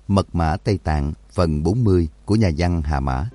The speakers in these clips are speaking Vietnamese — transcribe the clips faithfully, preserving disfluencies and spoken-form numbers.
Mật mã Tây Tạng phần bốn mươi của nhà văn Hà Mã.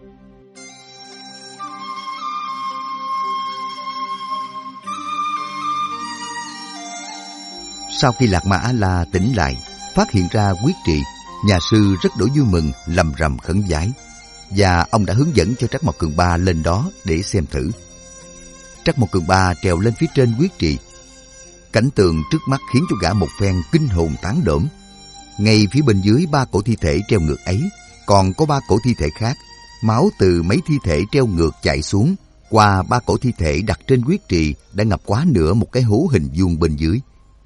Sau khi Lạc Ma A-la tỉnh lại, phát hiện ra quyết trì, nhà sư rất đổi vui mừng, lầm rầm khấn vái, và ông đã hướng dẫn cho Trắc Mộc Cường Ba lên đó để xem thử. Trắc Mộc Cường Ba trèo lên phía trên quyết trì. Cảnh tượng trước mắt khiến cho gã một phen kinh hồn tán đổm. Ngay phía bên dưới ba cổ thi thể treo ngược ấy, còn có ba cổ thi thể khác. Máu từ mấy thi thể treo ngược chảy xuống, qua ba cổ thi thể đặt trên quyết trì đã ngập quá nửa một cái hố hình vuông bên dưới.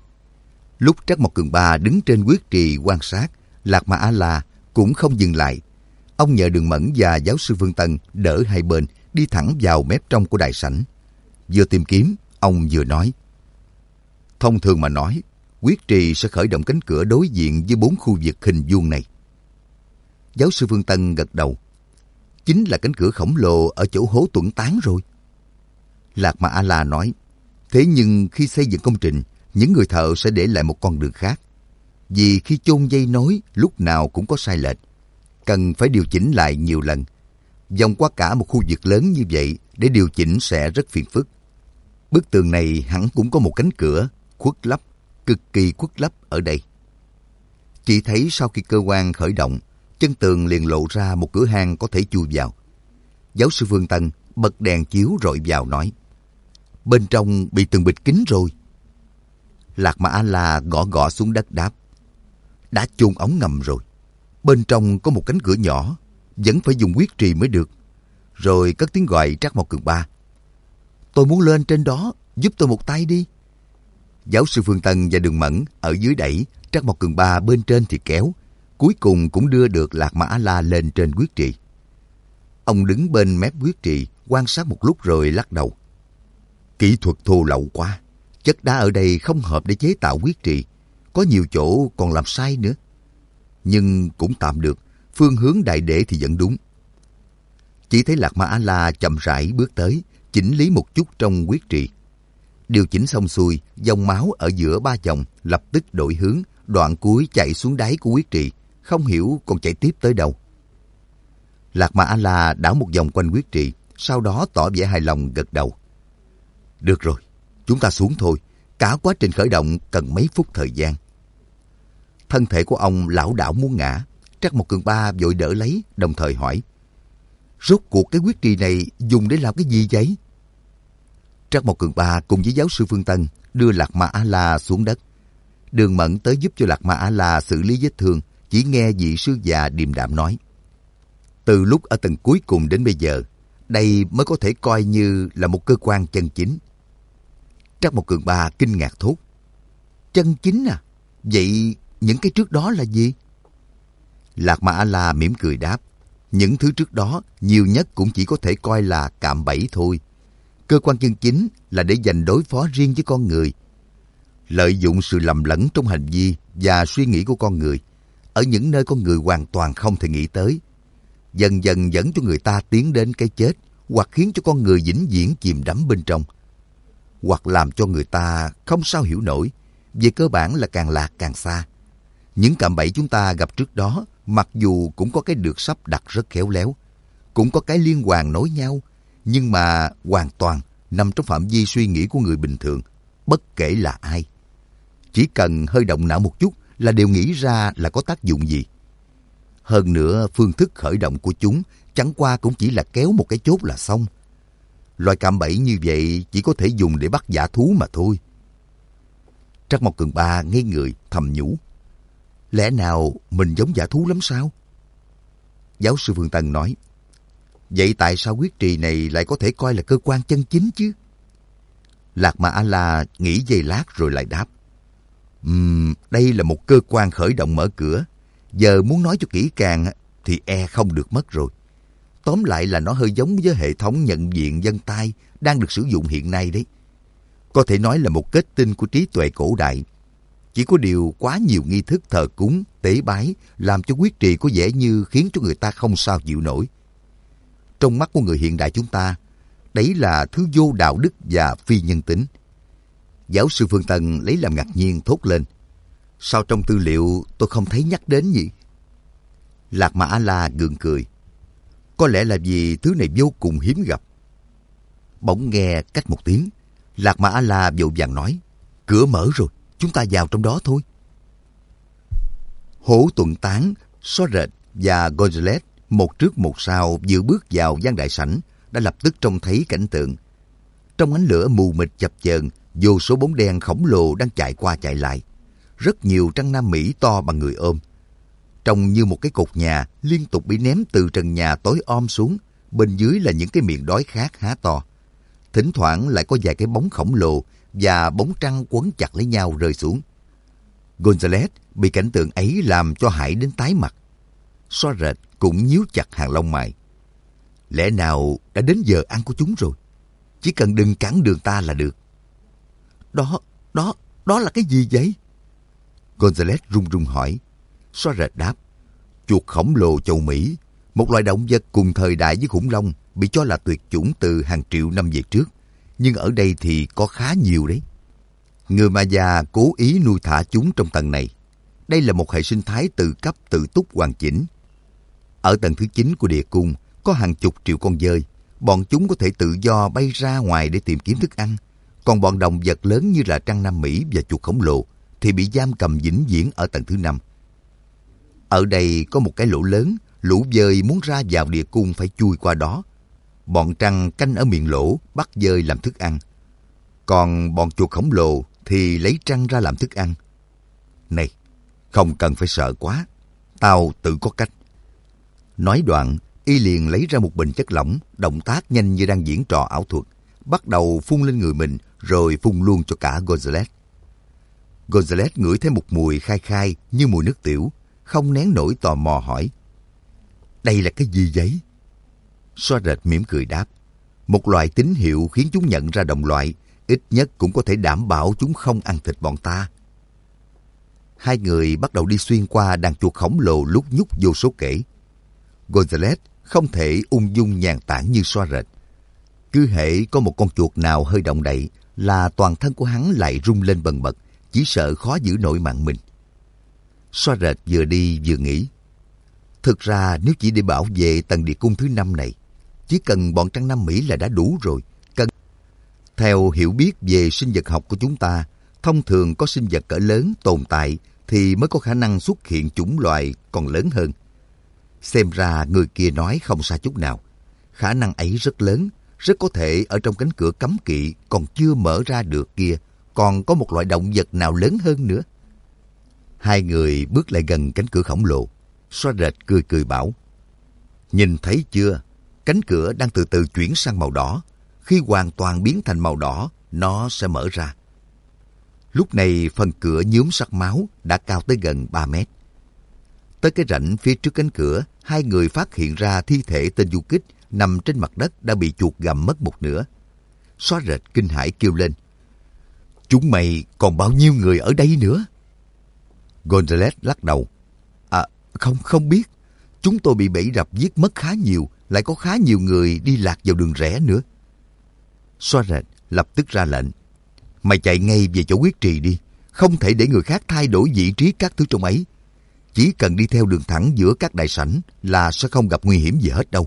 Lúc Trắc Mộc Cường Ba đứng trên quyết trì quan sát, Lạc Ma A-la cũng không dừng lại. Ông nhờ Đường Mẫn và giáo sư Phương Tân đỡ hai bên, đi thẳng vào mép trong của đại sảnh. Vừa tìm kiếm, ông vừa nói: thông thường mà nói, quyết trì sẽ khởi động cánh cửa đối diện với bốn khu vực hình vuông này. Giáo sư Phương Tân gật đầu. Chính là cánh cửa khổng lồ ở chỗ hố tuẫn tán rồi. Lạc Ma A-la nói: thế nhưng khi xây dựng công trình, những người thợ sẽ để lại một con đường khác. Vì khi chôn dây nối lúc nào cũng có sai lệch, cần phải điều chỉnh lại nhiều lần. Vòng qua cả một khu vực lớn như vậy để điều chỉnh sẽ rất phiền phức. Bức tường này hẳn cũng có một cánh cửa khuất lấp, cực kỳ khuất lấp ở đây. Chỉ thấy sau khi cơ quan khởi động, chân tường liền lộ ra một cửa hang có thể chui vào. Giáo sư Phương Tân bật đèn chiếu rọi vào nói: bên trong bị tường bịt kín rồi. Lạc Ma A-la gõ gõ xuống đất đáp: đã chôn ống ngầm rồi. Bên trong có một cánh cửa nhỏ, vẫn phải dùng quyết trì mới được. Rồi cất tiếng gọi Trắc Mộc Cường Ba: tôi muốn lên trên đó, giúp tôi một tay đi. Giáo sư Phương Tân và Đường Mẫn ở dưới đẩy, Trắc Mộc Cường Ba bên trên thì kéo. Cuối cùng cũng đưa được Lạc Ma A-la lên trên quyết trì. Ông đứng bên mép quyết trì, quan sát một lúc rồi lắc đầu: kỹ thuật thô lậu quá. Chất đá ở đây không hợp để chế tạo quyết trì. Có nhiều chỗ còn làm sai nữa. Nhưng cũng tạm được, phương hướng đại để thì vẫn đúng. Chỉ thấy Lạc Ma A-la chậm rãi bước tới, chỉnh lý một chút trong quyết trì. Điều chỉnh xong xuôi, dòng máu ở giữa ba dòng lập tức đổi hướng, đoạn cuối chạy xuống đáy của quyết trì, không hiểu còn chạy tiếp tới đâu. Lạc Ma A-la đảo một vòng quanh quyết trì, sau đó tỏ vẻ hài lòng gật đầu. Được rồi, chúng ta xuống thôi. Cả quá trình khởi động cần mấy phút thời gian. Thân thể của ông lảo đảo muốn ngã. Trắc Mộc Cường Ba vội đỡ lấy, đồng thời hỏi: rốt cuộc cái quyết trì này dùng để làm cái gì vậy? Trắc Mộc Cường Ba cùng với giáo sư Phương Tân đưa Lạc Ma A-la xuống đất. Đường Mẫn tới giúp cho Lạc Ma A-la xử lý vết thương. Chỉ nghe vị sư già điềm đạm nói: từ lúc ở tầng cuối cùng đến bây giờ, đây mới có thể coi như là một cơ quan chân chính. Trắc Mộc Cường Ba kinh ngạc thốt: chân chính à? Vậy những cái trước đó là gì? Lạc Ma A-la mỉm cười đáp: những thứ trước đó nhiều nhất cũng chỉ có thể coi là cạm bẫy thôi. Cơ quan chân chính là để dành đối phó riêng với con người. Lợi dụng sự lầm lẫn trong hành vi và suy nghĩ của con người, ở những nơi con người hoàn toàn không thể nghĩ tới. Dần dần dẫn cho người ta tiến đến cái chết, hoặc khiến cho con người vĩnh viễn chìm đắm bên trong, hoặc làm cho người ta không sao hiểu nổi. Về cơ bản là càng lạc càng xa. Những cạm bẫy chúng ta gặp trước đó, mặc dù cũng có cái được sắp đặt rất khéo léo, cũng có cái liên hoàn nối nhau, nhưng mà hoàn toàn nằm trong phạm vi suy nghĩ của người bình thường, bất kể là ai. Chỉ cần hơi động não một chút là đều nghĩ ra là có tác dụng gì. Hơn nữa, phương thức khởi động của chúng chẳng qua cũng chỉ là kéo một cái chốt là xong. Loại cạm bẫy như vậy chỉ có thể dùng để bắt dã thú mà thôi. Trắc Mộc Cường Ba ngây người thầm nhủ: lẽ nào mình giống dã thú lắm sao? Giáo sư Phương Tân nói: vậy tại sao quyết trì này lại có thể coi là cơ quan chân chính chứ? Lạc Ma A-la nghĩ giây lát rồi lại đáp: Uhm, đây là một cơ quan khởi động mở cửa. Giờ muốn nói cho kỹ càng thì e không được mất rồi. Tóm lại là nó hơi giống với hệ thống nhận diện vân tay đang được sử dụng hiện nay đấy. Có thể nói là một kết tinh của trí tuệ cổ đại. Chỉ có điều quá nhiều nghi thức thờ cúng, tế bái làm cho quyết trì có vẻ như khiến cho người ta không sao chịu nổi. Trong mắt của người hiện đại chúng ta, đấy là thứ vô đạo đức và phi nhân tính. Giáo sư Phương Tân lấy làm ngạc nhiên thốt lên: sao trong tư liệu tôi không thấy nhắc đến nhỉ? Lạc Ma A-la gượng cười. Có lẽ là vì thứ này vô cùng hiếm gặp. Bỗng nghe cách một tiếng, Lạc Ma A-la vội vàng nói, cửa mở rồi, chúng ta vào trong đó thôi. Hổ Tuần Tán, Xóa Rệt và Gonzales một trước một sau vừa bước vào gian đại sảnh đã lập tức trông thấy cảnh tượng. Trong ánh lửa mù mịt chập chờn, vô số bóng đen khổng lồ đang chạy qua chạy lại. Rất nhiều trăng Nam Mỹ to bằng người ôm. Trông như một cái cột nhà liên tục bị ném từ trần nhà tối om xuống, bên dưới là những cái miệng đói khát há to. Thỉnh thoảng lại có vài cái bóng khổng lồ và bóng trăng quấn chặt lấy nhau rơi xuống. Gonzales bị cảnh tượng ấy làm cho hãi đến tái mặt. Xóa Rệt cũng nhíu chặt hàng lông mày. Lẽ nào đã đến giờ ăn của chúng rồi? Chỉ cần đừng cản đường ta là được. Đó, đó, đó là cái gì vậy? Gonzales run run hỏi. Xóa Rệt đáp. Chuột khổng lồ châu Mỹ, một loài động vật cùng thời đại với khủng long, bị cho là tuyệt chủng từ hàng triệu năm về trước. Nhưng ở đây thì có khá nhiều đấy. Người Maya cố ý nuôi thả chúng trong tầng này. Đây là một hệ sinh thái tự cấp tự túc hoàn chỉnh. Ở tầng thứ chín của địa cung có hàng chục triệu con dơi. Bọn chúng có thể tự do bay ra ngoài để tìm kiếm thức ăn. Còn bọn động vật lớn như là trăng Nam Mỹ và chuột khổng lồ thì bị giam cầm vĩnh viễn ở tầng thứ năm. Ở đây có một cái lỗ lớn, lũ dơi muốn ra vào địa cung phải chui qua đó. Bọn trăng canh ở miệng lỗ bắt dơi làm thức ăn. Còn bọn chuột khổng lồ thì lấy trăng ra làm thức ăn. Này, không cần phải sợ quá. Tao tự có cách. Nói đoạn, y liền lấy ra một bình chất lỏng, động tác nhanh như đang diễn trò ảo thuật. Bắt đầu phun lên người mình, rồi phun luôn cho cả Gonzales. Gonzales ngửi thấy một mùi khai khai như mùi nước tiểu, không nén nổi tò mò hỏi. Đây là cái gì vậy? Xóa Rệt mỉm cười đáp. Một loại tín hiệu khiến chúng nhận ra đồng loại, ít nhất cũng có thể đảm bảo chúng không ăn thịt bọn ta. Hai người bắt đầu đi xuyên qua đàn chuột khổng lồ lúc nhúc vô số kể. Gonzales không thể ung dung nhàn tản như Xóa Rệt. Cứ hễ có một con chuột nào hơi động đậy là toàn thân của hắn lại rung lên bần bật, chỉ sợ khó giữ nổi mạng mình. Xóa Rệt vừa đi vừa nghĩ. Thực ra nếu chỉ để bảo vệ tầng địa cung thứ năm này, chỉ cần bọn trăng Nam Mỹ là đã đủ rồi. Cần... Theo hiểu biết về sinh vật học của chúng ta, thông thường có sinh vật cỡ lớn tồn tại thì mới có khả năng xuất hiện chủng loài còn lớn hơn. Xem ra người kia nói không sai chút nào. Khả năng ấy rất lớn, rất có thể ở trong cánh cửa cấm kỵ còn chưa mở ra được kia, còn có một loại động vật nào lớn hơn nữa. Hai người bước lại gần cánh cửa khổng lồ. Xóa Rệt cười cười bảo. Nhìn thấy chưa? Cánh cửa đang từ từ chuyển sang màu đỏ. Khi hoàn toàn biến thành màu đỏ, nó sẽ mở ra. Lúc này phần cửa nhuốm sắc máu đã cao tới gần ba mét. Tới cái rãnh phía trước cánh cửa, hai người phát hiện ra thi thể tên du kích nằm trên mặt đất đã bị chuột gặm mất một nửa. Xóa Rệt kinh hãi kêu lên. Chúng mày còn bao nhiêu người ở đây nữa? Gonzales lắc đầu. À, không, không biết. Chúng tôi bị bẫy rập giết mất khá nhiều, lại có khá nhiều người đi lạc vào đường rẽ nữa. Xóa Rệt lập tức ra lệnh. Mày chạy ngay về chỗ huyết trì đi, không thể để người khác thay đổi vị trí các thứ trong ấy. Chỉ cần đi theo đường thẳng giữa các đại sảnh là sẽ không gặp nguy hiểm gì hết đâu.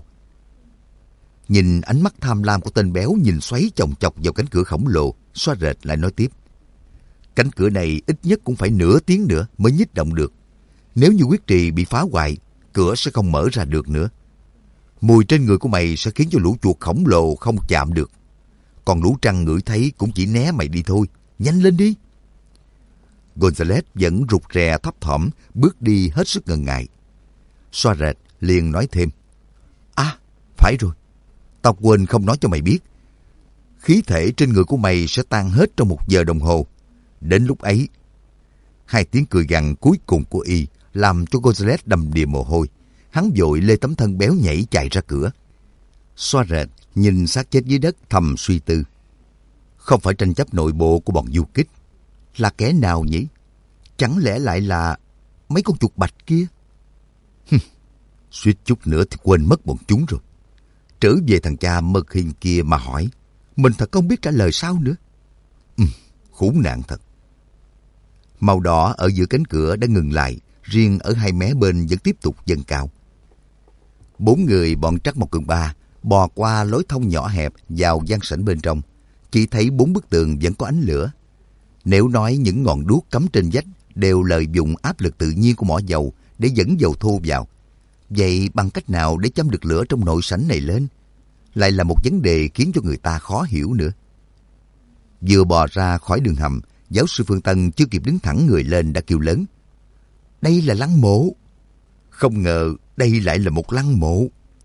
Nhìn ánh mắt tham lam của tên béo nhìn xoáy chồng chọc vào cánh cửa khổng lồ, Xóa Rệt lại nói tiếp. Cánh cửa này ít nhất cũng phải nửa tiếng nữa mới nhích động được. Nếu như huyết trì bị phá hoại, cửa sẽ không mở ra được nữa. Mùi trên người của mày sẽ khiến cho lũ chuột khổng lồ không chạm được. Còn lũ trăng ngửi thấy cũng chỉ né mày đi thôi. Nhanh lên đi. Gonzales vẫn rụt rè thấp thỏm bước đi hết sức ngần ngại. Xóa Rệt liền nói thêm. À, phải rồi. Tao quên không nói cho mày biết. Khí thể trên người của mày sẽ tan hết trong một giờ đồng hồ. Đến lúc ấy, hai tiếng cười gằn cuối cùng của y làm cho Gonzales đầm đìa mồ hôi. Hắn vội lê tấm thân béo nhảy chạy ra cửa. Xóa Rệt nhìn xác chết dưới đất thầm suy tư. Không phải tranh chấp nội bộ của bọn du kích. Là kẻ nào nhỉ? Chẳng lẽ lại là mấy con chuột bạch kia? Suýt chút nữa thì quên mất bọn chúng rồi. Trở về thằng cha mật hình kia mà hỏi. Mình thật không biết trả lời sao nữa. Ừ, khốn nạn thật. Màu đỏ ở giữa cánh cửa đã ngừng lại, riêng ở hai mé bên vẫn tiếp tục dâng cao. Bốn người bọn Trắc Mộc Cường Ba bò qua lối thông nhỏ hẹp vào gian sảnh bên trong, chỉ thấy bốn bức tường vẫn có ánh lửa. Nếu nói những ngọn đuốc cắm trên vách đều lợi dụng áp lực tự nhiên của mỏ dầu để dẫn dầu thô vào, vậy bằng cách nào để châm được lửa trong nội sảnh này lên? Lại là một vấn đề khiến cho người ta khó hiểu nữa. Vừa bò ra khỏi đường hầm, giáo sư Phương Tân chưa kịp đứng thẳng người lên đã kêu lớn: đây là lăng mộ! Không ngờ đây lại là một lăng mộ.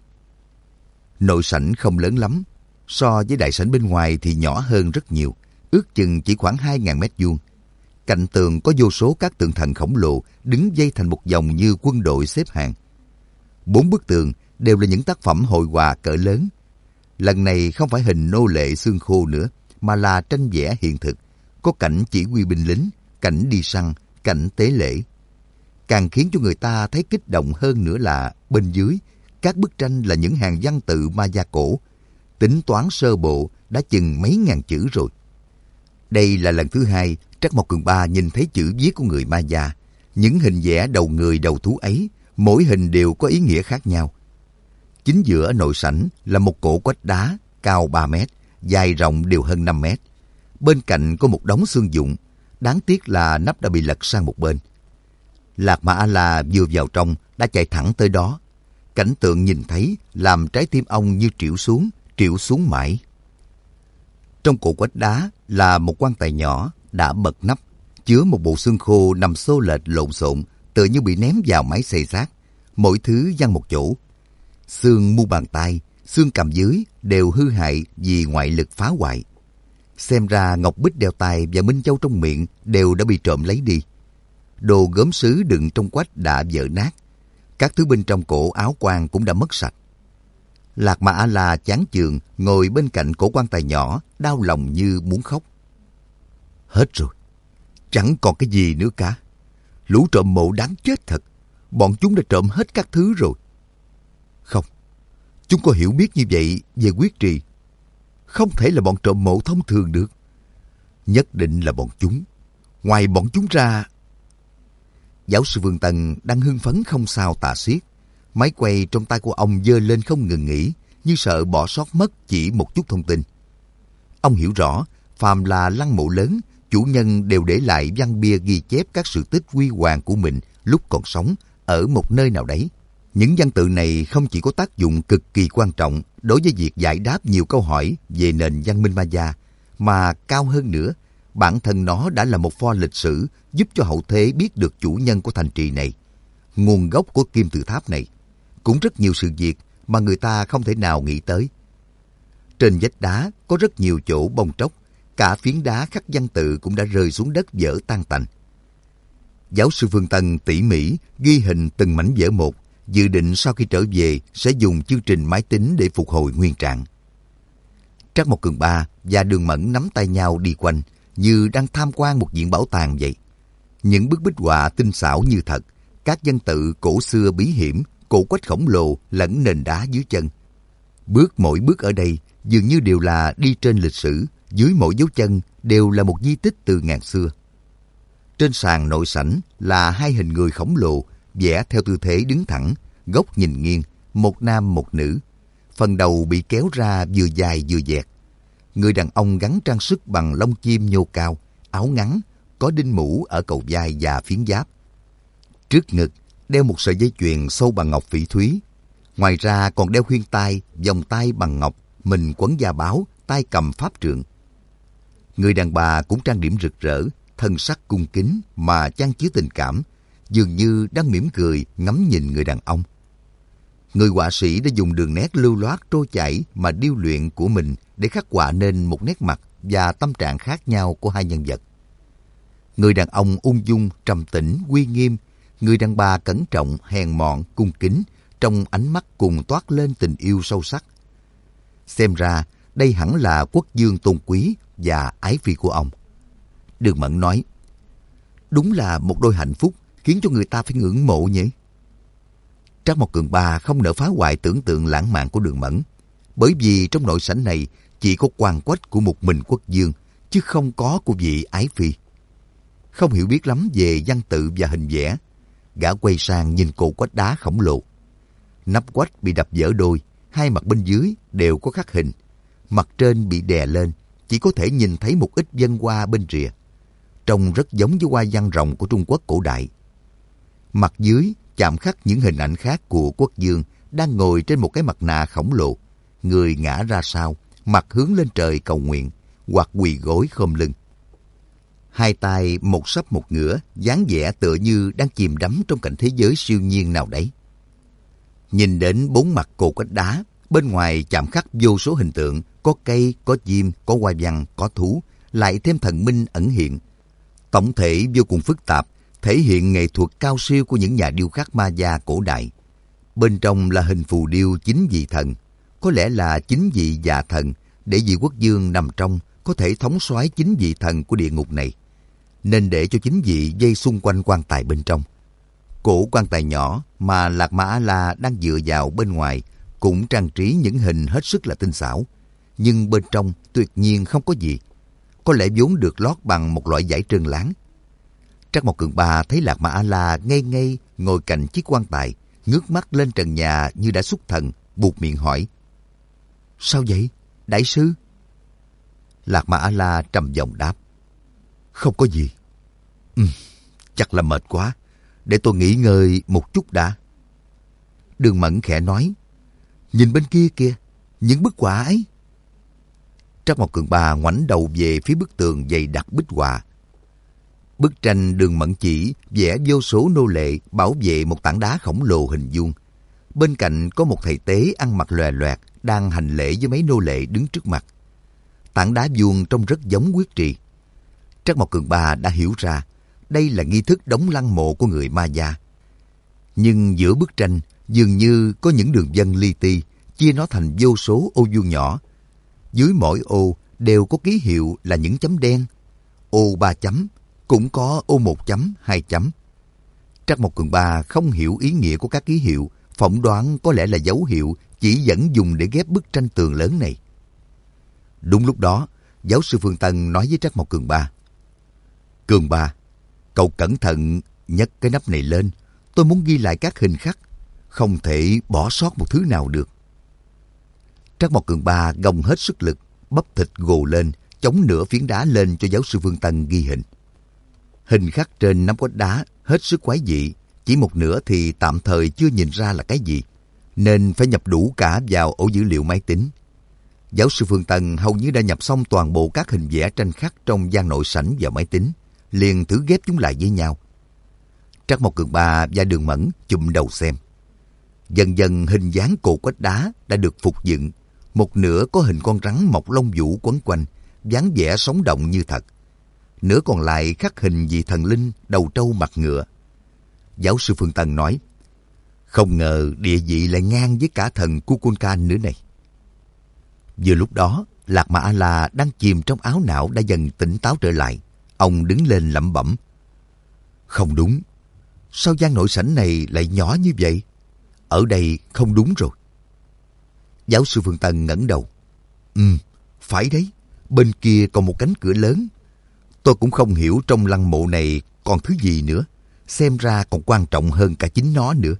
Nội sảnh không lớn lắm, so với đại sảnh bên ngoài thì nhỏ hơn rất nhiều, ước chừng chỉ khoảng hai nghìn mét vuông. Cạnh tường có vô số các tượng thần khổng lồ đứng dây thành một vòng như quân đội xếp hàng. Bốn bức tường đều là những tác phẩm hội họa cỡ lớn. Lần này không phải hình nô lệ xương khô nữa, mà là tranh vẽ hiện thực, có cảnh chỉ huy binh lính, cảnh đi săn, cảnh tế lễ. Càng khiến cho người ta thấy kích động hơn nữa là bên dưới, các bức tranh là những hàng văn tự Maya cổ, tính toán sơ bộ đã chừng mấy ngàn chữ rồi. Đây là lần thứ hai Trắc Mộc Cường Ba nhìn thấy chữ viết của người Maya. Những hình vẽ đầu người đầu thú ấy, mỗi hình đều có ý nghĩa khác nhau. Chính giữa nội sảnh là một cổ quách đá cao ba mét, dài rộng đều hơn năm mét. Bên cạnh có một đống xương dụng, đáng tiếc là nắp đã bị lật sang một bên. Lạc Mà A-la vừa vào trong đã chạy thẳng tới đó. Cảnh tượng nhìn thấy làm trái tim ông như trĩu xuống, trĩu xuống mãi. Trong cổ quách đá là một quan tài nhỏ đã bật nắp, chứa một bộ xương khô nằm xô lệch lộn xộn, tựa như bị ném vào máy xay xác, mỗi thứ văng một chỗ. Xương mu bàn tay, xương cầm dưới đều hư hại vì ngoại lực phá hoại. Xem ra ngọc bích đeo tay và minh châu trong miệng đều đã bị trộm lấy đi. Đồ gốm sứ đựng trong quách đã vỡ nát. Các thứ bên trong cổ áo quan cũng đã mất sạch. Lạc Mà A-la chán chường ngồi bên cạnh cổ quan tài nhỏ, đau lòng như muốn khóc. Hết rồi, chẳng còn cái gì nữa cả. Lũ trộm mộ đáng chết thật. Bọn chúng đã trộm hết các thứ rồi. Không, chúng có hiểu biết như vậy về quyết trì. Không thể là bọn trộm mộ thông thường được. Nhất định là bọn chúng. Ngoài bọn chúng ra... Giáo sư Vương Tân đang hưng phấn không sao tả xiết. Máy quay trong tay của ông giơ lên không ngừng nghỉ, như sợ bỏ sót mất chỉ một chút thông tin. Ông hiểu rõ, phàm là lăng mộ lớn, chủ nhân đều để lại văn bia ghi chép các sự tích huy hoàng của mình lúc còn sống ở một nơi nào đấy. Những văn tự này không chỉ có tác dụng cực kỳ quan trọng đối với việc giải đáp nhiều câu hỏi về nền văn minh Maya, mà cao hơn nữa, bản thân nó đã là một pho lịch sử giúp cho hậu thế biết được chủ nhân của thành trì này, nguồn gốc của kim tự tháp này, cũng rất nhiều sự việc mà người ta không thể nào nghĩ tới. Trên vách đá có rất nhiều chỗ bong tróc, cả phiến đá khắc văn tự cũng đã rơi xuống đất vỡ tan tành. Giáo sư Phương Tân tỉ mỉ ghi hình từng mảnh vỡ một, dự định sau khi trở về sẽ dùng chương trình máy tính để phục hồi nguyên trạng. Trắc Mộc Cường Ba và Đường Mẫn nắm tay nhau đi quanh, như đang tham quan một viện bảo tàng vậy. Những bức bích họa tinh xảo như thật, các văn tự cổ xưa bí hiểm, cổ quách khổng lồ lẫn nền đá dưới chân. Bước mỗi bước ở đây dường như đều là đi trên lịch sử, dưới mỗi dấu chân đều là một di tích từ ngàn xưa. Trên sàn nội sảnh là hai hình người khổng lồ vẽ theo tư thế đứng thẳng, góc nhìn nghiêng, một nam một nữ. Phần đầu bị kéo ra vừa dài vừa dẹt. Người đàn ông gắn trang sức bằng lông chim nhô cao, áo ngắn, có đinh mũ ở cầu vai và phiến giáp. Trước ngực đeo một sợi dây chuyền sâu bằng ngọc phỉ thúy. Ngoài ra còn đeo khuyên tai, vòng tay bằng ngọc, mình quấn da báo, tay cầm pháp trượng. Người đàn bà cũng trang điểm rực rỡ, thân sắc cung kính mà chan chứa tình cảm, dường như đang mỉm cười ngắm nhìn người đàn ông. Người họa sĩ đã dùng đường nét lưu loát trôi chảy mà điêu luyện của mình để khắc họa nên một nét mặt và tâm trạng khác nhau của hai nhân vật. Người đàn ông ung dung, trầm tĩnh, uy nghiêm, người đàn bà cẩn trọng, hèn mọn, cung kính, trong ánh mắt cùng toát lên tình yêu sâu sắc. Xem ra đây hẳn là quốc dương tôn quý và ái phi của ông. Đường Mẫn nói, đúng là một đôi hạnh phúc khiến cho người ta phải ngưỡng mộ nhỉ. Trắc Mộc Cường Ba không nỡ phá hoại tưởng tượng lãng mạn của Đường Mẫn, bởi vì trong nội sảnh này chỉ có quan quách của một mình quốc dương, chứ không có của vị ái phi. Không hiểu biết lắm về văn tự và hình vẽ, gã quay sang nhìn cột quách đá khổng lồ. Nắp quách bị đập vỡ đôi, hai mặt bên dưới đều có khắc hình. Mặt trên bị đè lên, chỉ có thể nhìn thấy một ít vân hoa bên rìa. Trông rất giống với hoa văn rồng của Trung Quốc cổ đại. Mặt dưới chạm khắc những hình ảnh khác của quốc vương đang ngồi trên một cái mặt nạ khổng lồ, người ngã ra sau, mặt hướng lên trời cầu nguyện, hoặc quỳ gối khom lưng. Hai tay một sấp một ngửa, dáng vẻ tựa như đang chìm đắm trong cảnh thế giới siêu nhiên nào đấy. Nhìn đến bốn mặt cột quách đá, bên ngoài chạm khắc vô số hình tượng, có cây, có chim, có hoa văn, có thú, lại thêm thần minh ẩn hiện. Tổng thể vô cùng phức tạp, thể hiện nghệ thuật cao siêu của những nhà điêu khắc Maya cổ đại. Bên trong là hình phù điêu chín vị thần, có lẽ là chín vị già thần, để vị quốc vương nằm trong có thể thống soái chín vị thần của địa ngục này, nên để cho chín vị dây xung quanh quan tài bên trong. Cổ quan tài nhỏ mà Lạc Ma A-la đang dựa vào bên ngoài cũng trang trí những hình hết sức là tinh xảo, nhưng bên trong tuyệt nhiên không có gì. Có lẽ vốn được lót bằng một loại vải trơn láng. Trắc Mộc Cường Ba thấy Lạc Ma A-la ngây ngây ngồi cạnh chiếc quan tài, ngước mắt lên trần nhà như đã xuất thần, buột miệng hỏi: "Sao vậy, đại sư?" Lạc Ma A-la trầm giọng đáp: "Không có gì. Ừ, chắc là mệt quá. Để tôi nghỉ ngơi một chút đã." Đường Mẫn khẽ nói: "Nhìn bên kia kìa, những bức họa ấy." Trắc Mộc Cường Ba ngoảnh đầu về phía bức tường dày đặc bích họa. Bức tranh Đường Mẫn chỉ vẽ vô số nô lệ bảo vệ một tảng đá khổng lồ hình vuông. Bên cạnh có một thầy tế ăn mặc lòe loẹt đang hành lễ với mấy nô lệ đứng trước mặt. Tảng đá vuông trông rất giống huyết trì. Trắc Mộc Cường Ba đã hiểu ra đây là nghi thức đóng lăng mộ của người Maya. Nhưng giữa bức tranh dường như có những đường vân li ti, chia nó thành vô số ô vuông nhỏ. Dưới mỗi ô đều có ký hiệu là những chấm đen. Ô ba chấm, cũng có ô một chấm, hai chấm. Trắc Mộc Cường Ba không hiểu ý nghĩa của các ký hiệu, phỏng đoán có lẽ là dấu hiệu chỉ dẫn dùng để ghép bức tranh tường lớn này. Đúng lúc đó, giáo sư Phương Tân nói với Trắc Mộc Cường Ba: "Cường Ba, cậu cẩn thận nhấc cái nắp này lên. Tôi muốn ghi lại các hình khắc, không thể bỏ sót một thứ nào được." Trắc Mộc Cường Ba gồng hết sức lực, bắp thịt gồ lên, chống nửa phiến đá lên cho giáo sư Phương Tân ghi hình. Hình khắc trên nắm quách đá hết sức quái dị, chỉ một nửa thì tạm thời chưa nhìn ra là cái gì, nên phải nhập đủ cả vào ổ dữ liệu máy tính. Giáo sư Phương Tân hầu như đã nhập xong toàn bộ các hình vẽ tranh khắc trong gian nội sảnh vào máy tính, liền thử ghép chúng lại với nhau. Trắc Mộc Cường Ba và Đường Mẫn chụm đầu xem. Dần dần hình dáng cột quách đá đã được phục dựng, một nửa có hình con rắn mọc lông vũ quấn quanh, dáng vẻ sống động như thật. Nửa còn lại khắc hình vị thần linh đầu trâu mặt ngựa. Giáo sư Phương Tân nói: "Không ngờ địa vị lại ngang với cả thần Kukulkan nữa này." Vừa lúc đó, Lạc Ma A-la đang chìm trong áo não đã dần tỉnh táo trở lại. Ông đứng lên lẩm bẩm: "Không đúng. Sao gian nội sảnh này lại nhỏ như vậy? Ở đây không đúng rồi." Giáo sư Phương Tân ngẩng đầu: "Ừ, phải đấy. Bên kia còn một cánh cửa lớn. Tôi cũng không hiểu trong lăng mộ này còn thứ gì nữa. Xem ra còn quan trọng hơn cả chính nó nữa."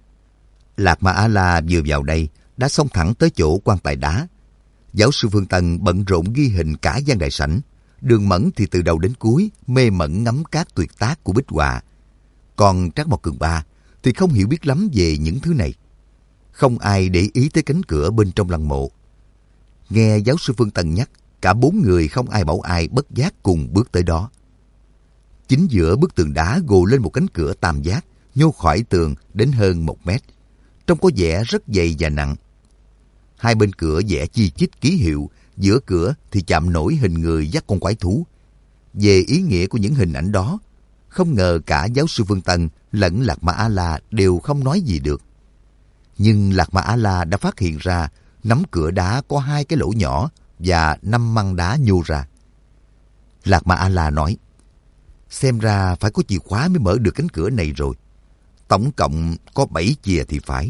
Lạc Ma A-la vừa vào đây đã xông thẳng tới chỗ quan tài đá. Giáo sư Phương Tân bận rộn ghi hình cả gian đại sảnh. Đường Mẫn thì từ đầu đến cuối mê mẩn ngắm các tuyệt tác của bích họa. Còn Trắc Mộc Cường Ba thì không hiểu biết lắm về những thứ này. Không ai để ý tới cánh cửa bên trong lăng mộ. Nghe giáo sư Phương Tân nhắc, cả bốn người không ai bảo ai bất giác cùng bước tới đó. Chính giữa bức tường đá gồ lên một cánh cửa tam giác, nhô khỏi tường đến hơn một mét. Trông có vẻ rất dày và nặng. Hai bên cửa vẽ chi chít ký hiệu, giữa cửa thì chạm nổi hình người dắt con quái thú. Về ý nghĩa của những hình ảnh đó, không ngờ cả giáo sư Phương Tân lẫn Lạc Ma A-la đều không nói gì được. Nhưng Lạc Ma A-la đã phát hiện ra nắm cửa đá có hai cái lỗ nhỏ và năm măng đá nhô ra. Lạc Ma A-la nói: "Xem ra phải có chìa khóa mới mở được cánh cửa này rồi. Tổng cộng có bảy chìa thì phải."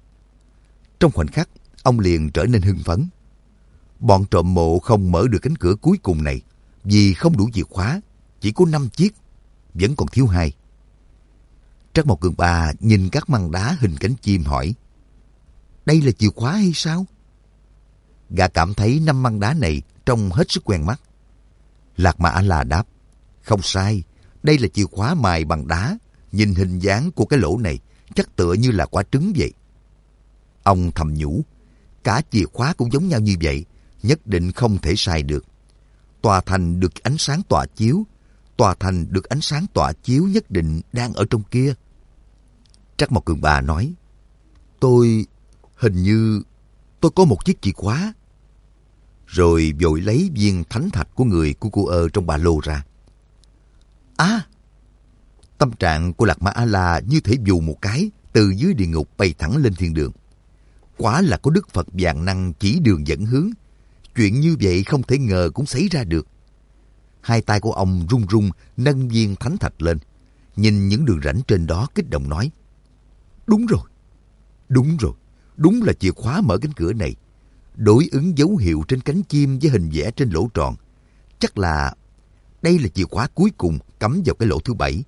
Trong khoảnh khắc, ông liền trở nên hưng phấn. Bọn trộm mộ không mở được cánh cửa cuối cùng này vì không đủ chìa khóa, chỉ có năm chiếc, vẫn còn thiếu hai. Trắc Mộc Cường Ba nhìn các măng đá hình cánh chim hỏi, đây là chìa khóa hay sao? Gã cảm thấy năm măng đá này trông hết sức quen mắt. Lạc Ma A-la đáp, không sai, đây là chìa khóa mài bằng đá. Nhìn hình dáng của cái lỗ này chắc tựa như là quả trứng vậy. Ông thầm nhủ, cả chìa khóa cũng giống nhau như vậy, nhất định không thể sai được. Tòa thành được ánh sáng tỏa chiếu, tòa thành được ánh sáng tỏa chiếu nhất định đang ở trong kia. Trắc Mộc Cường Ba nói, tôi, hình như tôi có một chiếc chìa khóa. Rồi vội lấy viên thánh thạch của người của cô ơ trong ba lô ra. À! Tâm trạng của Lạc Ma A-la như thể vù một cái từ dưới địa ngục bay thẳng lên thiên đường. Quả là có Đức Phật vạn năng chỉ đường dẫn hướng. Chuyện như vậy không thể ngờ cũng xảy ra được. Hai tay của ông run run nâng viên thánh thạch lên, nhìn những đường rãnh trên đó kích động nói, đúng rồi, đúng rồi, đúng là chìa khóa mở cánh cửa này. Đối ứng dấu hiệu trên cánh chim với hình vẽ trên lỗ tròn. Chắc là đây là chìa khóa cuối cùng cắm vào cái lỗ thứ bảy.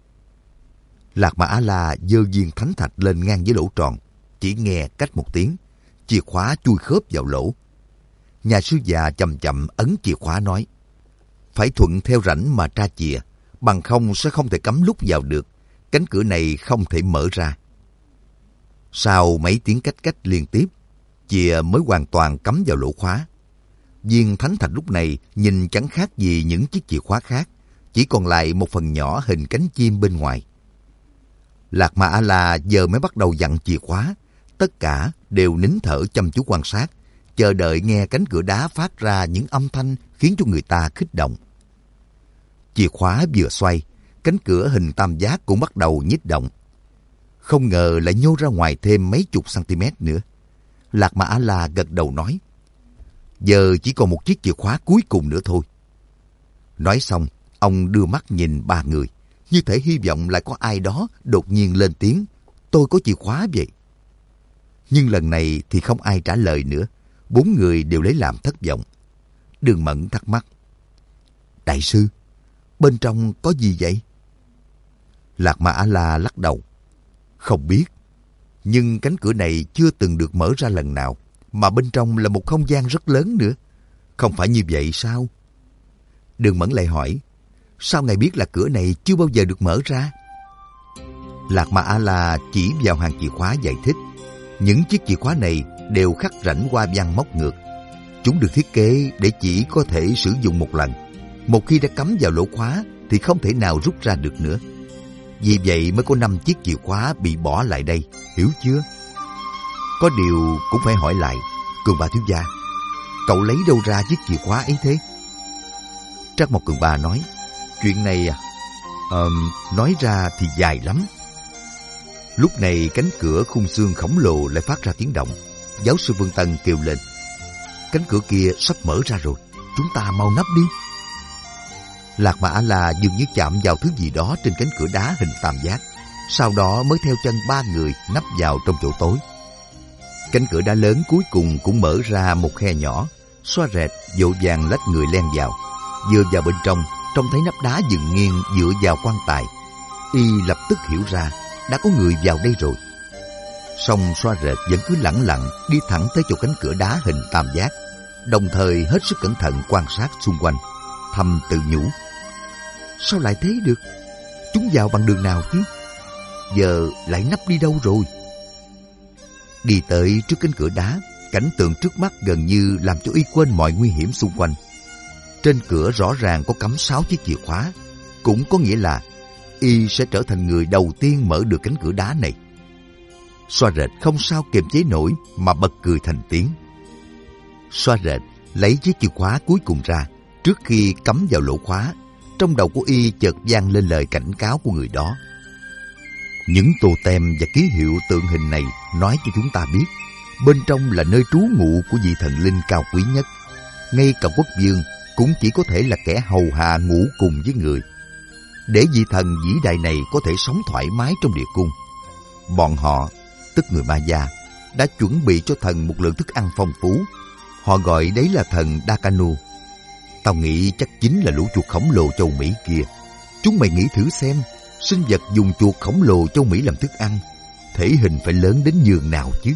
Lạc Ma A-la giơ viên thánh thạch lên ngang với lỗ tròn, chỉ nghe cách một tiếng, chìa khóa chui khớp vào lỗ. Nhà sư già chậm chậm ấn chìa khóa nói, phải thuận theo rãnh mà tra chìa, bằng không sẽ không thể cắm lúc vào được, cánh cửa này không thể mở ra. Sau mấy tiếng cách cách liên tiếp, chìa mới hoàn toàn cắm vào lỗ khóa. Viên thánh thạch lúc này nhìn chẳng khác gì những chiếc chìa khóa khác, chỉ còn lại một phần nhỏ hình cánh chim bên ngoài. Lạc Ma A-la giờ mới bắt đầu dặn chìa khóa, tất cả đều nín thở chăm chú quan sát, chờ đợi nghe cánh cửa đá phát ra những âm thanh khiến cho người ta kích động. Chìa khóa vừa xoay, cánh cửa hình tam giác cũng bắt đầu nhích động. Không ngờ lại nhô ra ngoài thêm mấy chục cm nữa. Lạc Ma A-la gật đầu nói, giờ chỉ còn một chiếc chìa khóa cuối cùng nữa thôi. Nói xong, ông đưa mắt nhìn ba người, như thể hy vọng lại có ai đó đột nhiên lên tiếng, tôi có chìa khóa vậy. Nhưng lần này thì không ai trả lời nữa, bốn người đều lấy làm thất vọng. Đường Mẫn thắc mắc, đại sư, bên trong có gì vậy? Lạc Ma A-la lắc đầu, không biết, nhưng cánh cửa này chưa từng được mở ra lần nào, mà bên trong là một không gian rất lớn nữa. Không phải như vậy sao? Đường Mẫn lại hỏi, sao ngài biết là cửa này chưa bao giờ được mở ra? Lạc Ma A-la chỉ vào hàng chìa khóa giải thích, những chiếc chìa khóa này đều khắc rãnh hoa văn móc ngược. Chúng được thiết kế để chỉ có thể sử dụng một lần. Một khi đã cắm vào lỗ khóa thì không thể nào rút ra được nữa. Vì vậy mới có năm chiếc chìa khóa bị bỏ lại đây, hiểu chưa? Có điều cũng phải hỏi lại, Cường Ba thiếu gia, cậu lấy đâu ra chiếc chìa khóa ấy thế? Trắc Mộc Cường Ba nói, chuyện này à, um, nói ra thì dài lắm. Lúc này cánh cửa khung xương khổng lồ lại phát ra tiếng động. Giáo sư Vương Tân kêu lên, cánh cửa kia sắp mở ra rồi, chúng ta mau nấp đi. Lạc Ma A-la dường như chạm vào thứ gì đó trên cánh cửa đá hình tam giác, sau đó mới theo chân ba người nấp vào trong chỗ tối. Cánh cửa đá lớn cuối cùng cũng mở ra một khe nhỏ. Xoa Rệt vội vàng lách người len vào. Vừa vào bên trong, trông thấy nắp đá dựng nghiêng dựa vào quan tài. Y lập tức hiểu ra đã có người vào đây rồi. Song Xoa Rệt vẫn cứ lẳng lặng đi thẳng tới chỗ cánh cửa đá hình tam giác, đồng thời hết sức cẩn thận quan sát xung quanh, thầm tự nhủ, sao lại thế được? Chúng vào bằng đường nào chứ? Giờ lại nấp đi đâu rồi? Đi tới trước cánh cửa đá, cảnh tượng trước mắt gần như làm cho y quên mọi nguy hiểm xung quanh. Trên cửa rõ ràng có cắm sáu chiếc chìa khóa, cũng có nghĩa là y sẽ trở thành người đầu tiên mở được cánh cửa đá này. Xoa Rệt không sao kiềm chế nổi mà bật cười thành tiếng. Xoa Rệt lấy chiếc chìa khóa cuối cùng ra. Trước khi cắm vào lỗ khóa, trong đầu của y chợt vang lên lời cảnh cáo của người đó. Những tô tem và ký hiệu tượng hình này nói cho chúng ta biết, bên trong là nơi trú ngụ của vị thần linh cao quý nhất. Ngay cả quốc vương cũng chỉ có thể là kẻ hầu hạ ngủ cùng với người. Để vị thần vĩ đại này có thể sống thoải mái trong địa cung, bọn họ, tức người Maya, đã chuẩn bị cho thần một lượng thức ăn phong phú. Họ gọi đấy là thần Dakanu. Tao nghĩ chắc chính là lũ chuột khổng lồ châu Mỹ kia. Chúng mày nghĩ thử xem, Sinh vật dùng chuột khổng lồ châu Mỹ làm thức ăn, thể hình phải lớn đến nhường nào chứ?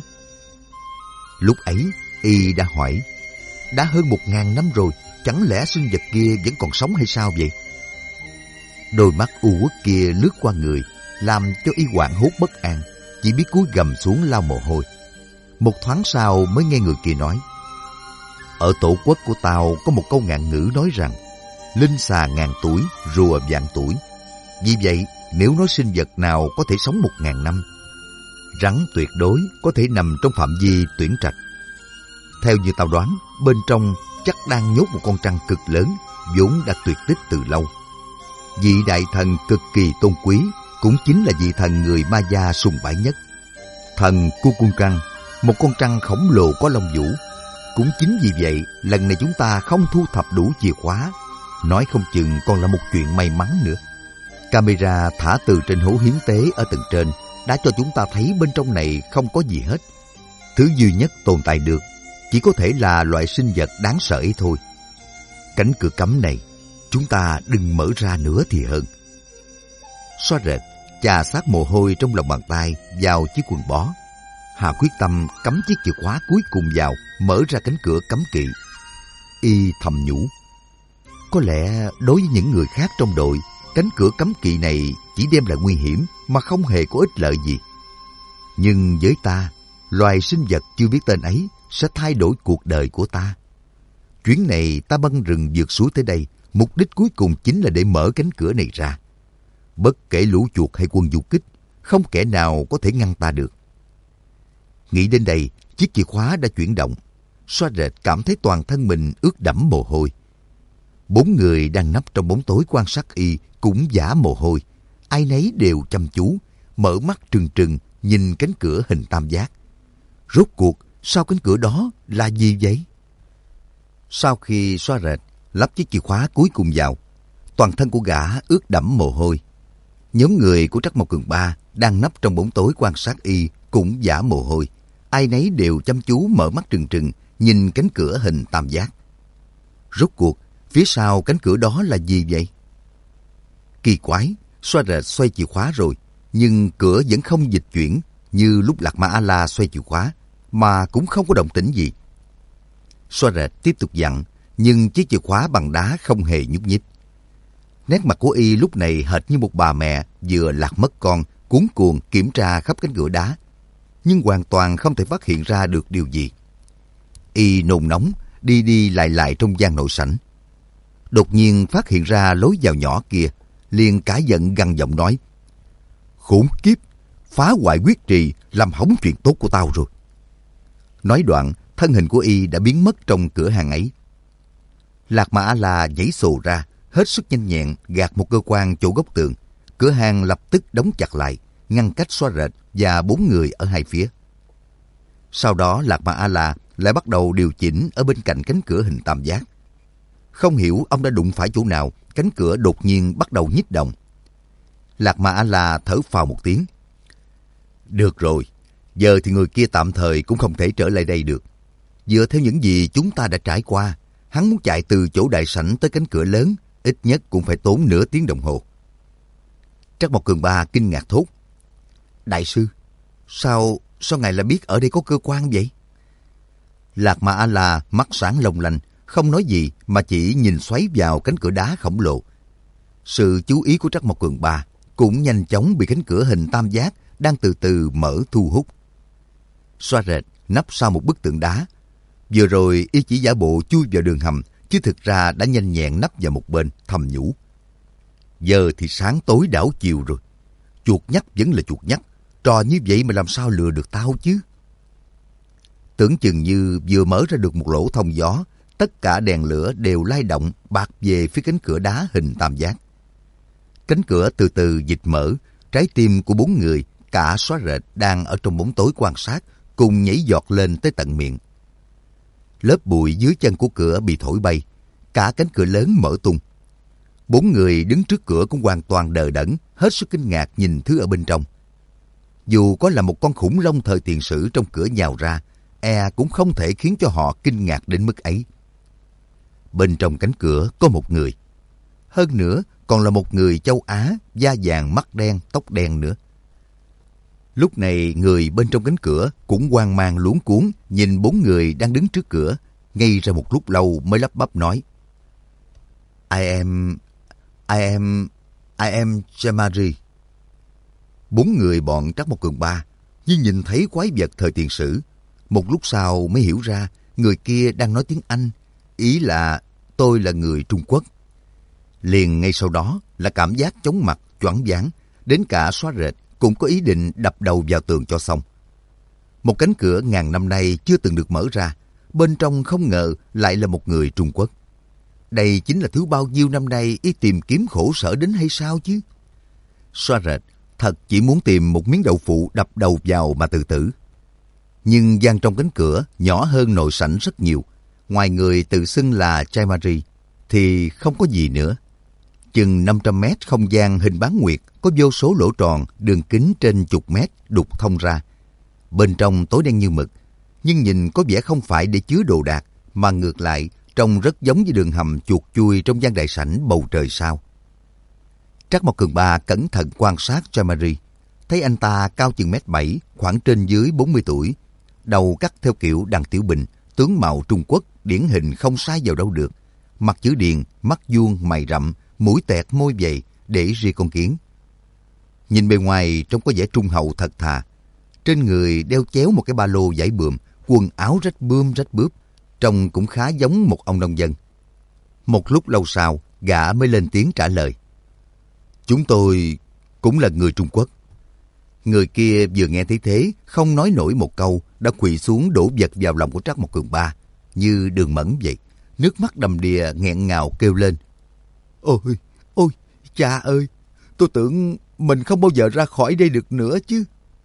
Lúc ấy, y đã hỏi, đã hơn một ngàn năm rồi, chẳng lẽ sinh vật kia vẫn còn sống hay sao vậy? Đôi mắt u uất kia lướt qua người, làm cho y hoảng hốt bất an, chỉ biết cúi gằm xuống lau mồ hôi. Một thoáng sau mới nghe người kia nói, ở tổ quốc của tao có một câu ngạn ngữ nói rằng, linh xà ngàn tuổi, rùa vạn tuổi. Vì vậy, nếu nói sinh vật nào có thể sống một ngàn năm, rắn tuyệt đối có thể nằm trong phạm vi tuyển trạch. Theo như tao đoán, bên trong chắc đang nhốt một con trăng cực lớn, vốn đã tuyệt tích từ lâu. Vị đại thần cực kỳ tôn quý, cũng chính là vị thần người Maya sùng bái nhất. Thần Kukulkan, một con trăng khổng lồ có lông vũ. Cũng chính vì vậy, lần này chúng ta không thu thập đủ chìa khóa, nói không chừng còn là một chuyện may mắn nữa. Camera thả từ trên hố hiến tế ở tầng trên đã cho chúng ta thấy bên trong này không có gì hết. Thứ duy nhất tồn tại được chỉ có thể là loại sinh vật đáng sợ ấy thôi. Cánh cửa cấm này, chúng ta đừng mở ra nữa thì hơn. Xoa rệt, chà sát mồ hôi trong lòng bàn tay vào chiếc quần bó. Hà quyết tâm cắm chiếc chìa khóa cuối cùng vào, mở ra cánh cửa cấm kỵ. Y thầm nhủ, có lẽ đối với những người khác trong đội, cánh cửa cấm kỵ này chỉ đem lại nguy hiểm mà không hề có ích lợi gì. Nhưng với ta, loài sinh vật chưa biết tên ấy sẽ thay đổi cuộc đời của ta. Chuyến này ta băng rừng vượt suối tới đây, mục đích cuối cùng chính là để mở cánh cửa này ra. Bất kể lũ chuột hay quân du kích, không kẻ nào có thể ngăn ta được. Nghĩ đến đây, chiếc chìa khóa đã chuyển động. Xoa rệt cảm thấy toàn thân mình ướt đẫm mồ hôi. Bốn người đang nấp trong bóng tối quan sát y cũng vã mồ hôi. Ai nấy đều chăm chú, mở mắt trừng trừng nhìn cánh cửa hình tam giác. Rốt cuộc, sau cánh cửa đó là gì vậy? Sau khi xoa rệt, lắp chiếc chìa khóa cuối cùng vào, toàn thân của gã ướt đẫm mồ hôi. Nhóm người của Trắc Mộc Cường Ba đang nấp trong bóng tối quan sát y cũng vã mồ hôi. Ai nấy đều chăm chú mở mắt trừng trừng nhìn cánh cửa hình tam giác. Rốt cuộc, phía sau cánh cửa đó là gì vậy? Kỳ quái, xoa rệt xoay chìa khóa rồi, nhưng cửa vẫn không dịch chuyển như lúc Lạc Ma A-la xoay chìa khóa, mà cũng không có động tĩnh gì. Xoa rệt tiếp tục dặn, nhưng chiếc chìa khóa bằng đá không hề nhúc nhích. Nét mặt của y lúc này hệt như một bà mẹ vừa lạc mất con, cuống cuồng kiểm tra khắp cánh cửa đá, nhưng hoàn toàn không thể phát hiện ra được điều gì. Y nôn nóng đi đi lại lại trong gian nội sảnh. Đột nhiên phát hiện ra lối vào nhỏ kia, liền cả giận gằn giọng nói, khốn kiếp, phá hoại quyết trì, làm hỏng chuyện tốt của tao rồi. Nói đoạn, thân hình của y đã biến mất trong cửa hàng ấy. Lạc Ma A-la nhảy sồ ra, hết sức nhanh nhẹn gạt một cơ quan chỗ góc tường. Cửa hàng lập tức đóng chặt lại, ngăn cách xoa rệt và bốn người ở hai phía. Sau đó Lạc Ma A-la lại bắt đầu điều chỉnh ở bên cạnh cánh cửa hình tam giác. Không hiểu ông đã đụng phải chỗ nào, cánh cửa đột nhiên bắt đầu nhích động. Lạc Ma A-la thở phào một tiếng. Được rồi, giờ thì người kia tạm thời cũng không thể trở lại đây được. Dựa theo những gì chúng ta đã trải qua, hắn muốn chạy từ chỗ đại sảnh tới cánh cửa lớn, ít nhất cũng phải tốn nửa tiếng đồng hồ. Trắc Mộc Cường Ba kinh ngạc thốt. Đại sư, sao, sao ngài lại biết ở đây có cơ quan vậy? Lạc Ma A-la mắt sáng long lanh, không nói gì mà chỉ nhìn xoáy vào cánh cửa đá khổng lồ. Sự chú ý của Trắc Mộc Cường Ba cũng nhanh chóng bị cánh cửa hình tam giác đang từ từ mở thu hút. Xoa rệt nấp sau một bức tượng đá. Vừa rồi y chỉ giả bộ chui vào đường hầm, chứ thực ra đã nhanh nhẹn nấp vào một bên, thầm nhủ. Giờ thì sáng tối đảo chiều rồi. Chuột nhắt vẫn là chuột nhắt, trò như vậy mà làm sao lừa được tao chứ? Tưởng chừng như vừa mở ra được một lỗ thông gió, tất cả đèn lửa đều lay động bạc về phía cánh cửa đá hình tam giác. Cánh cửa từ từ dịch mở, trái tim của bốn người, cả xóa rệt đang ở trong bóng tối quan sát, cùng nhảy giọt lên tới tận miệng. Lớp bụi dưới chân của cửa bị thổi bay, cả cánh cửa lớn mở tung. Bốn người đứng trước cửa cũng hoàn toàn đờ đẫn, hết sức kinh ngạc nhìn thứ ở bên trong. Dù có là một con khủng long thời tiền sử trong cửa nhào ra, e cũng không thể khiến cho họ kinh ngạc đến mức ấy. Bên trong cánh cửa có một người. Hơn nữa, còn là một người châu Á, da vàng mắt đen, tóc đen nữa. Lúc này, người bên trong cánh cửa cũng hoang mang luống cuống nhìn bốn người đang đứng trước cửa, ngay ra một lúc lâu mới lắp bắp nói: I am... I am... I am Chamari. Bốn người bọn Trắc Mộc Cường Ba như nhìn thấy quái vật thời tiền sử. Một lúc sau mới hiểu ra người kia đang nói tiếng Anh, ý là tôi là người Trung Quốc. Liền ngay sau đó là cảm giác chóng mặt, choáng váng, đến cả xóa rệt cũng có ý định đập đầu vào tường cho xong. Một cánh cửa ngàn năm nay chưa từng được mở ra, bên trong không ngờ lại là một người Trung Quốc. Đây chính là thứ bao nhiêu năm nay y tìm kiếm khổ sở đến hay sao chứ? Xóa rệt thật chỉ muốn tìm một miếng đậu phụ đập đầu vào mà tự tử. Nhưng gian trong cánh cửa nhỏ hơn nội sảnh rất nhiều. Ngoài người tự xưng là Chaimari thì không có gì nữa. Chừng năm trăm mét không gian hình bán nguyệt có vô số lỗ tròn đường kính trên chục mét đục thông ra. Bên trong tối đen như mực, nhưng nhìn có vẻ không phải để chứa đồ đạc, mà ngược lại trông rất giống với đường hầm chuột chui trong gian đại sảnh bầu trời sao. Trắc Mộc Cường Ba cẩn thận quan sát Chaimari, thấy anh ta cao chừng mét bảy, khoảng trên dưới bốn mươi tuổi, đầu cắt theo kiểu Đặng Tiểu Bình, tướng mạo Trung Quốc điển hình không sai vào đâu được, mặt chữ điền, mắt vuông, mày rậm, mũi tẹt, môi dày, để ri con kiến. Nhìn bề ngoài trông có vẻ trung hậu thật thà. Trên người đeo chéo một cái ba lô vải bườm, quần áo rách bươm rách bướp, trông cũng khá giống một ông nông dân. Một lúc lâu sau, gã mới lên tiếng trả lời: Chúng tôi cũng là người Trung Quốc. Người kia vừa nghe thấy thế, không nói nổi một câu, đã quỳ xuống đổ vật vào lòng của Trắc Mộc Cường Ba, như Đường Mẫn vậy. Nước mắt đầm đìa nghẹn ngào kêu lên: Ôi, ôi, cha ơi, tôi tưởng mình không bao giờ ra khỏi đây được nữa chứ.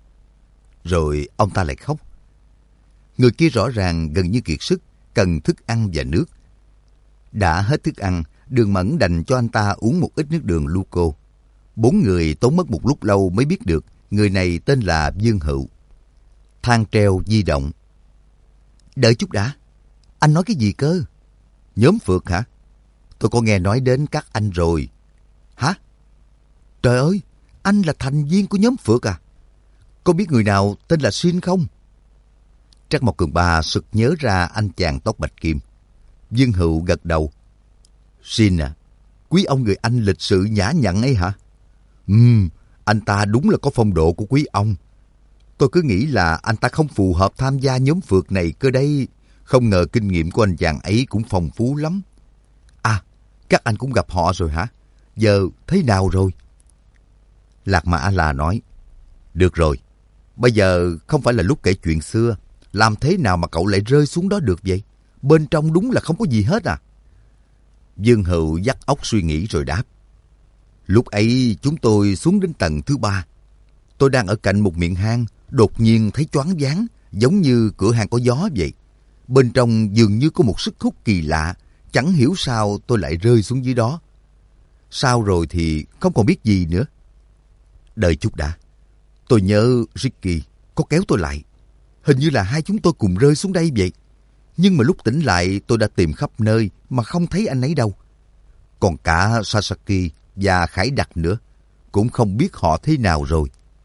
Rồi ông ta lại khóc. Người kia rõ ràng gần như kiệt sức, cần thức ăn và nước. Đã hết thức ăn, Đường Mẫn đành cho anh ta uống một ít nước đường Luco. Bốn người tốn mất một lúc lâu mới biết được người này tên là Dương Hữu. Thang treo di động. Đợi chút đã, anh nói cái gì cơ? Nhóm phượt hả? Tôi có nghe nói đến các anh rồi. Hả? Trời ơi, anh là thành viên của nhóm phượt à? Có biết người nào tên là Xin không? Trắc Mộc Cường Ba sực nhớ ra anh chàng tóc bạch kim. Dương Hữu gật đầu. Xin à, quý ông người Anh lịch sự nhã nhặn ấy hả? Ừm, anh ta đúng là có phong độ của quý ông. Tôi cứ nghĩ là anh ta không phù hợp tham gia nhóm phượt này cơ đấy. Không ngờ kinh nghiệm của anh chàng ấy cũng phong phú lắm. À, các anh cũng gặp họ rồi hả? Giờ thế nào rồi? Lạc Mà A-la nói: Được rồi, bây giờ không phải là lúc kể chuyện xưa. Làm thế nào mà cậu lại rơi xuống đó được vậy? Bên trong đúng là không có gì hết à? Dương Hữu dắt óc suy nghĩ rồi đáp: Lúc ấy chúng tôi xuống đến tầng thứ ba. Tôi đang ở cạnh một miệng hang, đột nhiên thấy choáng váng, giống như cửa hang có gió vậy. Bên trong dường như có một sức hút kỳ lạ, chẳng hiểu sao tôi lại rơi xuống dưới đó. Sau rồi thì không còn biết gì nữa. Đợi chút đã, tôi nhớ Ricky có kéo tôi lại. Hình như là hai chúng tôi cùng rơi xuống đây vậy. Nhưng mà lúc tỉnh lại tôi đã tìm khắp nơi mà không thấy anh ấy đâu. Còn cả Sasaki và Khải Đặc nữa, cũng không biết họ thế nào rồi.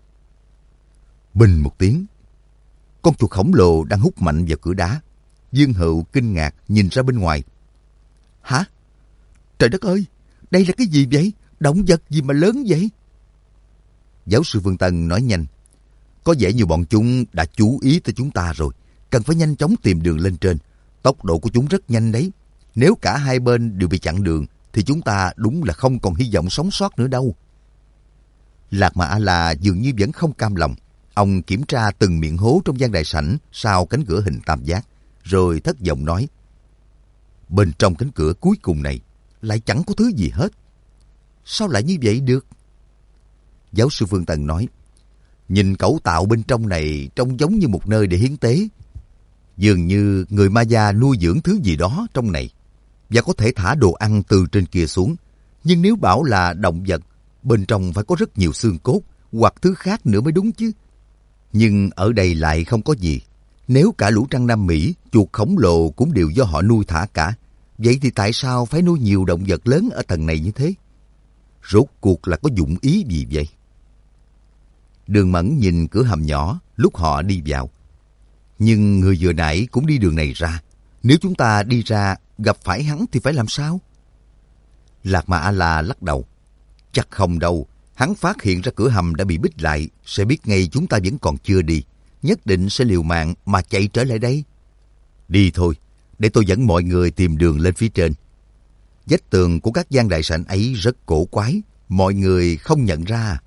Bình một tiếng, con chuột khổng lồ đang hút mạnh vào cửa đá. Dương Hữu kinh ngạc nhìn ra bên ngoài. Hả? Trời đất ơi, đây là cái gì vậy? Động vật gì mà lớn vậy? Giáo sư Vương Tân nói nhanh. Có vẻ như bọn chúng đã chú ý tới chúng ta rồi. Cần phải nhanh chóng tìm đường lên trên. Tốc độ của chúng rất nhanh đấy. Nếu cả hai bên đều bị chặn đường thì chúng ta đúng là không còn hy vọng sống sót nữa đâu. Lạc Mà A-la dường như vẫn không cam lòng. Ông kiểm tra từng miệng hố trong gian đại sảnh sau cánh cửa hình tam giác, rồi thất vọng nói: Bên trong cánh cửa cuối cùng này lại chẳng có thứ gì hết. Sao lại như vậy được? Giáo sư Phương Tần nói: Nhìn cấu tạo bên trong này trông giống như một nơi để hiến tế. Dường như người Maya nuôi dưỡng thứ gì đó trong này, và có thể thả đồ ăn từ trên kia xuống. Nhưng nếu bảo là động vật, bên trong phải có rất nhiều xương cốt hoặc thứ khác nữa mới đúng chứ. Nhưng ở đây lại không có gì. Nếu cả lũ trăng Nam Mỹ, chuột khổng lồ cũng đều do họ nuôi thả cả. Vậy thì tại sao phải nuôi nhiều động vật lớn ở tầng này như thế? Rốt cuộc là có dụng ý gì vậy? Đường Mẫn nhìn cửa hầm nhỏ lúc họ đi vào. Nhưng người vừa nãy cũng đi đường này ra. Nếu chúng ta đi ra gặp phải hắn thì phải làm sao? Lạc Ma A-la lắc đầu. Chắc không đâu. Hắn phát hiện ra cửa hầm đã bị bít lại, sẽ biết ngay chúng ta vẫn còn chưa đi. Nhất định sẽ liều mạng mà chạy trở lại đây. Đi thôi, để tôi dẫn mọi người tìm đường lên phía trên. Vách tường của các gian đại sảnh ấy rất cổ quái, mọi người không nhận ra.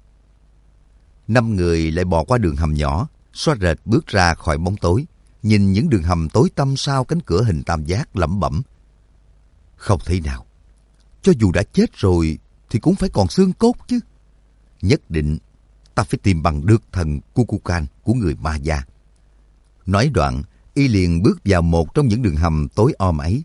Năm người lại bò qua đường hầm nhỏ, xoa rệt bước ra khỏi bóng tối, nhìn những đường hầm tối tăm sau cánh cửa hình tam giác lẩm bẩm. Không thể nào, cho dù đã chết rồi thì cũng phải còn xương cốt chứ. Nhất định ta phải tìm bằng được thần Kukulkan của người Ma Gia. Nói đoạn, y liền bước vào một trong những đường hầm tối om ấy.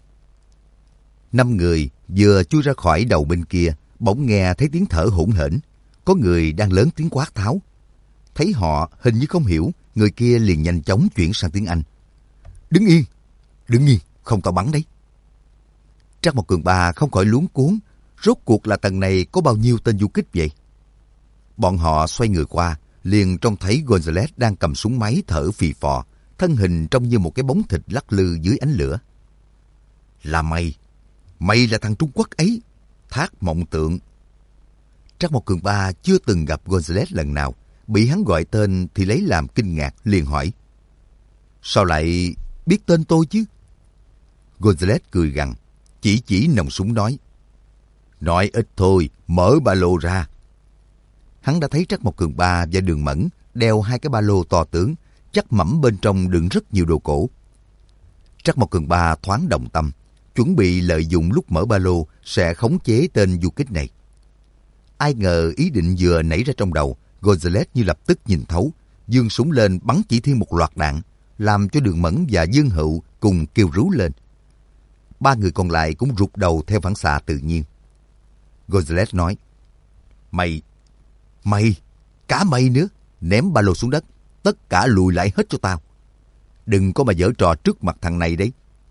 Năm người vừa chui ra khỏi đầu bên kia, bỗng nghe thấy tiếng thở hổn hển. Có người đang lớn tiếng quát tháo. Thấy họ hình như không hiểu, người kia liền nhanh chóng chuyển sang tiếng Anh. Đứng yên, đứng yên, không tao bắn đấy. Trác Mộc Cường Ba không khỏi luống cuống. Rốt cuộc là tầng này có bao nhiêu tên du kích vậy? Bọn họ xoay người qua, liền trông thấy Gonzales đang cầm súng máy thở phì phò, thân hình trông như một cái bóng thịt lắc lư dưới ánh lửa. Là mày, mày là thằng Trung Quốc ấy, Thác Mộng Tượng. Trác Mộc Cường Ba chưa từng gặp Gonzales lần nào, bị hắn gọi tên thì lấy làm kinh ngạc, liền hỏi. Sao lại biết tên tôi chứ? Gonzales cười gằn, chỉ chỉ nòng súng nói. Nói ít thôi, mở ba lô ra. Hắn đã thấy Trác Mộc Cường Ba và Đường Mẫn đeo hai cái ba lô to tướng, chắc mẩm bên trong đựng rất nhiều đồ cổ. Trác Mộc Cường Ba thoáng động tâm, chuẩn bị lợi dụng lúc mở ba lô sẽ khống chế tên du kích này. Ai ngờ ý định vừa nảy ra trong đầu, Gonzales như lập tức nhìn thấu, giương súng lên bắn chỉ thiên một loạt đạn, làm cho Đường Mẫn và Dương Hựu cùng kêu rú lên. Ba người còn lại cũng rụt đầu theo phản xạ tự nhiên. Gonzales nói, Mày, mày, cả mày nữa, ném ba lô xuống đất, tất cả lùi lại hết cho tao. Đừng có mà giở trò trước mặt thằng này đấy.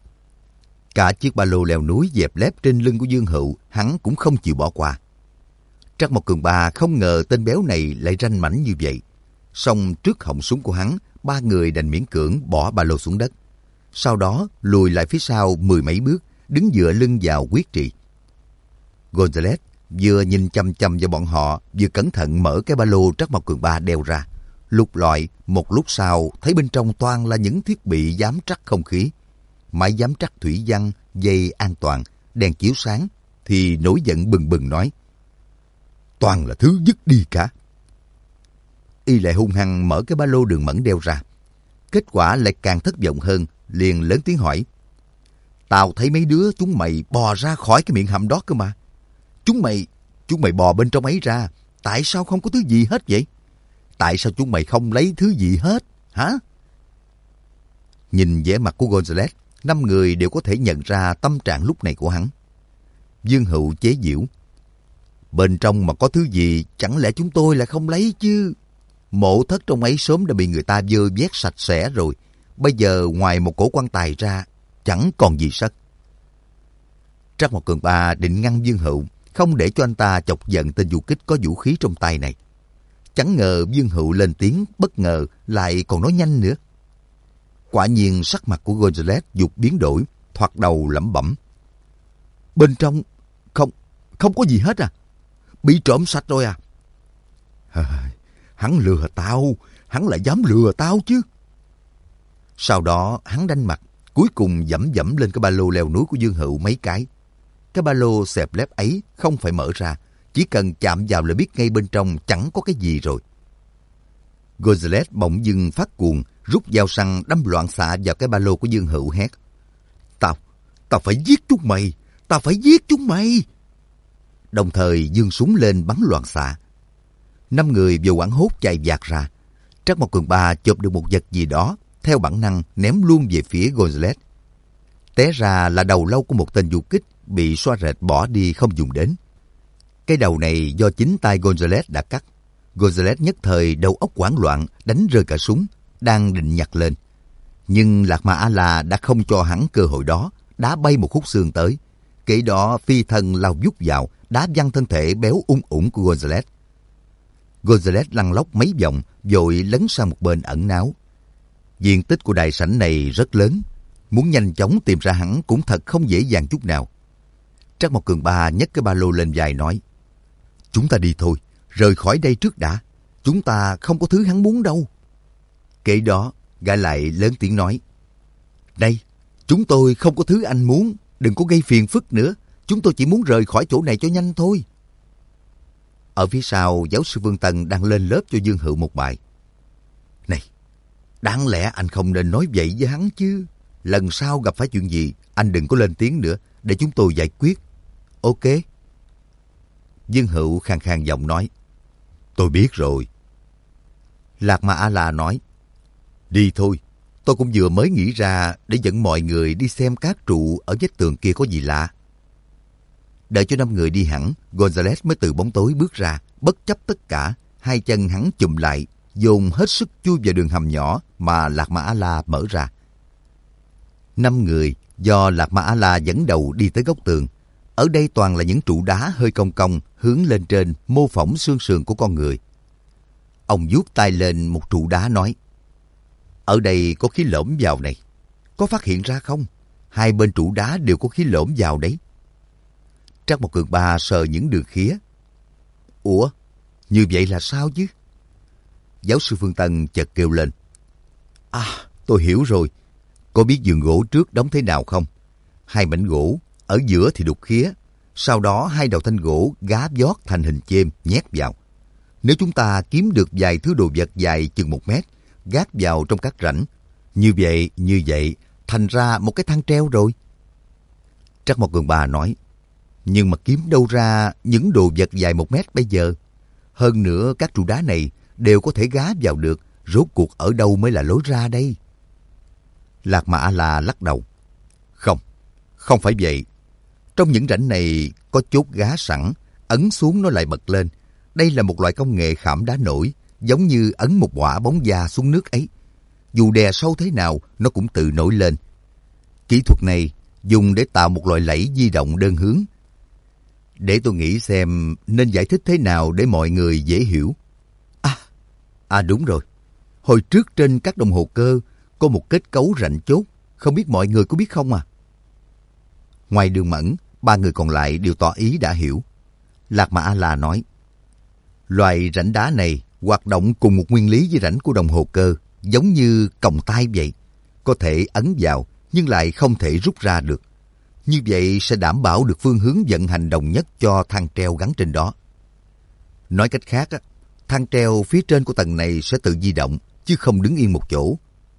Cả chiếc ba lô leo núi dẹp lép trên lưng của Dương Hựu, hắn cũng không chịu bỏ qua. Trác Mộc Cường Ba không ngờ tên béo này lại ranh mãnh như vậy. Song trước họng súng của hắn, ba người đành miễn cưỡng bỏ ba lô xuống đất. Sau đó lùi lại phía sau mười mấy bước, đứng dựa lưng vào quyết trị. Gonzales vừa nhìn chăm chăm vào bọn họ, vừa cẩn thận mở cái ba lô Trác Mộc Cường Ba đeo ra. Lục lọi, một lúc sau thấy bên trong toàn là những thiết bị giám trắc không khí, máy giám trắc thủy văn, dây an toàn, đèn chiếu sáng, thì nổi giận bừng bừng nói. Toàn là thứ dứt đi cả. Y lại hung hăng mở cái ba lô Đường Mẫn đeo ra. Kết quả lại càng thất vọng hơn, liền lớn tiếng hỏi. Tao thấy mấy đứa chúng mày bò ra khỏi cái miệng hầm đó cơ mà. Chúng mày, chúng mày bò bên trong ấy ra, tại sao không có thứ gì hết vậy? Tại sao chúng mày không lấy thứ gì hết, hả? Nhìn vẻ mặt của Gonzales, năm người đều có thể nhận ra tâm trạng lúc này của hắn. Dương Hựu chế giễu. Bên trong mà có thứ gì, chẳng lẽ chúng tôi lại không lấy chứ? Mộ thất trong ấy sớm đã bị người ta vơ vét sạch sẽ rồi. Bây giờ ngoài một cổ quan tài ra, chẳng còn gì sất. Trác Mộc Cường Ba định ngăn Dương Hựu, không để cho anh ta chọc giận tên du kích có vũ khí trong tay này. Chẳng ngờ Dương Hựu lên tiếng, bất ngờ lại còn nói nhanh nữa. Quả nhiên sắc mặt của Gonzales dục biến đổi, thoạt đầu lẩm bẩm. Bên trong không không có gì hết à? Bị trộm sạch rồi à? Hắn lừa tao, hắn lại dám lừa tao chứ. Sau đó hắn đanh mặt, cuối cùng dẫm dẫm lên cái ba lô leo núi của Dương Hựu mấy cái. Cái ba lô xẹp lép ấy không phải mở ra, chỉ cần chạm vào là biết ngay bên trong chẳng có cái gì rồi. Gonzales bỗng dưng phát cuồng, rút dao săn đâm loạn xạ vào cái ba lô của Dương Hựu hét. Tao, tao phải giết chúng mày, tao phải giết chúng mày. Đồng thời giương súng lên bắn loạn xạ. Năm người vừa hoảng hốt chạy vạt ra. Trác Mộc Cường Ba chộp được một vật gì đó, theo bản năng ném luôn về phía Gonzales. Té ra là đầu lâu của một tên du kích bị xoa rệt bỏ đi không dùng đến. Cái đầu này do chính tay Gonzales đã cắt. Gonzales nhất thời đầu óc hoảng loạn, đánh rơi cả súng, đang định nhặt lên. Nhưng Lạc Ma A-la đã không cho hắn cơ hội đó, đá bay một khúc xương tới, Kể đó phi thân lao vút vào, đá văng thân thể béo ung ủng của Gonzales. Gonzales lăn lóc mấy vòng, vội lấn sang một bên ẩn náu. Diện tích của đại sảnh này rất lớn, muốn nhanh chóng tìm ra hắn cũng thật không dễ dàng chút nào. Trác Mộc Cường Ba nhấc cái ba lô lên vai nói, chúng ta đi thôi, rời khỏi đây trước đã. Chúng ta không có thứ hắn muốn đâu. Kể đó, gã lại lớn tiếng nói, này, chúng tôi không có thứ anh muốn, đừng có gây phiền phức nữa. Chúng tôi chỉ muốn rời khỏi chỗ này cho nhanh thôi. Ở phía sau, giáo sư Vương Tân đang lên lớp cho Dương Hữu một bài. Này, đáng lẽ anh không nên nói vậy với hắn chứ. Lần sau gặp phải chuyện gì, anh đừng có lên tiếng nữa, để chúng tôi giải quyết. Ok. Dương Hữu khàn khàn giọng nói, tôi biết rồi. Lạc Ma A-la nói, đi thôi, tôi cũng vừa mới nghĩ ra để dẫn mọi người đi xem các trụ ở vách tường kia có gì lạ. Đợi cho năm người đi hẳn, Gonzales mới từ bóng tối bước ra, bất chấp tất cả, hai chân hắn chùm lại, dồn hết sức chui vào đường hầm nhỏ mà Lạc Ma A-la mở ra. Năm người do Lạc Ma A-la dẫn đầu đi tới góc tường. Ở đây toàn là những trụ đá hơi cong cong hướng lên trên, mô phỏng xương sườn của con người. Ông vuốt tay lên một trụ đá nói, ở đây có khí lõm vào này. Có phát hiện ra không? Hai bên trụ đá đều có khí lõm vào đấy. Trác Mộc Cường Ba sờ những đường khía. Ủa, như vậy là sao chứ? Giáo sư Phương Tân chợt kêu lên. À, tôi hiểu rồi. Có biết giường gỗ trước đóng thế nào không? Hai mảnh gỗ, ở giữa thì đục khía. Sau đó hai đầu thanh gỗ gá vót thành hình chêm nhét vào. Nếu chúng ta kiếm được vài thứ đồ vật dài chừng một mét, gác vào trong các rãnh, như vậy, như vậy, thành ra một cái thang treo rồi. Trác Mộc Cường Ba nói, nhưng mà kiếm đâu ra những đồ vật dài một mét bây giờ? Hơn nữa các trụ đá này đều có thể gá vào được, rốt cuộc ở đâu mới là lối ra đây? Lạc Ma A-la lắc đầu. Không, không phải vậy. Trong những rãnh này có chốt gá sẵn, ấn xuống nó lại bật lên. Đây là một loại công nghệ khảm đá nổi, giống như ấn một quả bóng da xuống nước ấy. Dù đè sâu thế nào, nó cũng tự nổi lên. Kỹ thuật này dùng để tạo một loại lẫy di động đơn hướng. Để tôi nghĩ xem nên giải thích thế nào để mọi người dễ hiểu. À, à đúng rồi. Hồi trước trên các đồng hồ cơ có một kết cấu rãnh chốt, không biết mọi người có biết không à? Ngoài Đường Mẫn, ba người còn lại đều tỏ ý đã hiểu. Lạc Ma A-la nói, loài rãnh đá này hoạt động cùng một nguyên lý với rãnh của đồng hồ cơ, giống như còng tay vậy. Có thể ấn vào, nhưng lại không thể rút ra được. Như vậy sẽ đảm bảo được phương hướng vận hành đồng nhất cho thang treo gắn trên đó. Nói cách khác, thang treo phía trên của tầng này sẽ tự di động, chứ không đứng yên một chỗ.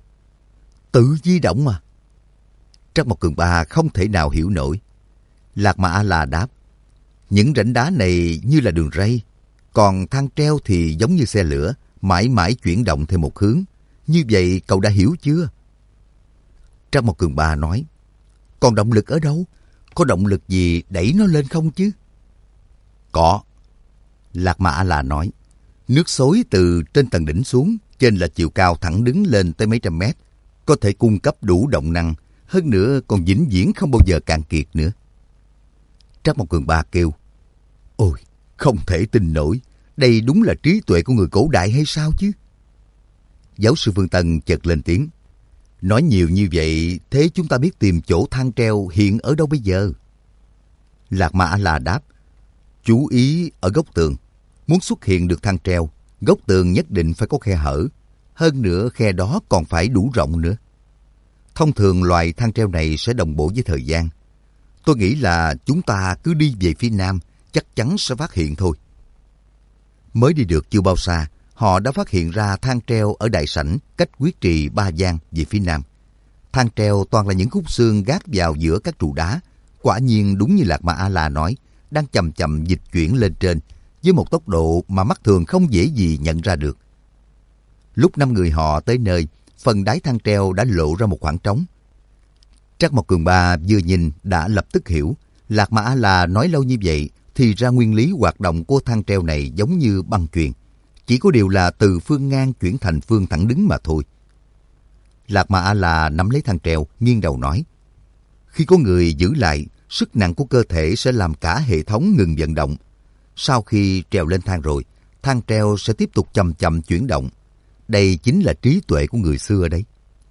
Tự di động mà? Trác Mộc Cường Ba không thể nào hiểu nổi. Lạc Ma A-la đáp, những rãnh đá này như là đường ray, còn thang treo thì giống như xe lửa, mãi mãi chuyển động theo một hướng. Như vậy cậu đã hiểu chưa? Trác Mộc Cường Ba nói, còn động lực ở đâu? Có động lực gì đẩy nó lên không chứ? Có. Lạc Ma A-la nói, nước xối từ trên tầng đỉnh xuống, trên là chiều cao thẳng đứng lên tới mấy trăm mét, có thể cung cấp đủ động năng, hơn nữa còn vĩnh viễn không bao giờ cạn kiệt nữa. Trác Mộc Cường Ba kêu, ôi, không thể tin nổi, đây đúng là trí tuệ của người cổ đại hay sao chứ? Giáo sư Phương Tân chợt lên tiếng, nói nhiều như vậy, thế chúng ta biết tìm chỗ thang treo hiện ở đâu bây giờ? Lạc Ma A-la đáp, chú ý ở góc tường. Muốn xuất hiện được thang treo, góc tường nhất định phải có khe hở. Hơn nữa khe đó còn phải đủ rộng nữa. Thông thường loài thang treo này sẽ đồng bộ với thời gian. Tôi nghĩ là chúng ta cứ đi về phía nam, chắc chắn sẽ phát hiện thôi. Mới đi được chưa bao xa, họ đã phát hiện ra thang treo ở đại sảnh cách Quyết Trì ba gian về phía nam. Thang treo toàn là những khúc xương gác vào giữa các trụ đá. Quả nhiên đúng như Lạc Ma A-la nói, đang chậm chậm dịch chuyển lên trên với một tốc độ mà mắt thường không dễ gì nhận ra được. Lúc năm người họ tới nơi, phần đáy thang treo đã lộ ra một khoảng trống. Trác Mộc Cường Ba vừa nhìn đã lập tức hiểu. Lạc Ma A-la nói lâu như vậy thì ra nguyên lý hoạt động của thang treo này giống như băng chuyền, chỉ có điều là từ phương ngang chuyển thành phương thẳng đứng mà thôi. Lạc Ma A-la nắm lấy thang treo, nghiêng đầu nói, khi có người giữ lại sức nặng của cơ thể sẽ làm cả hệ thống ngừng vận động. Sau khi trèo lên thang rồi, thang treo sẽ tiếp tục chậm chậm chuyển động. Đây chính là trí tuệ của người xưa đấy.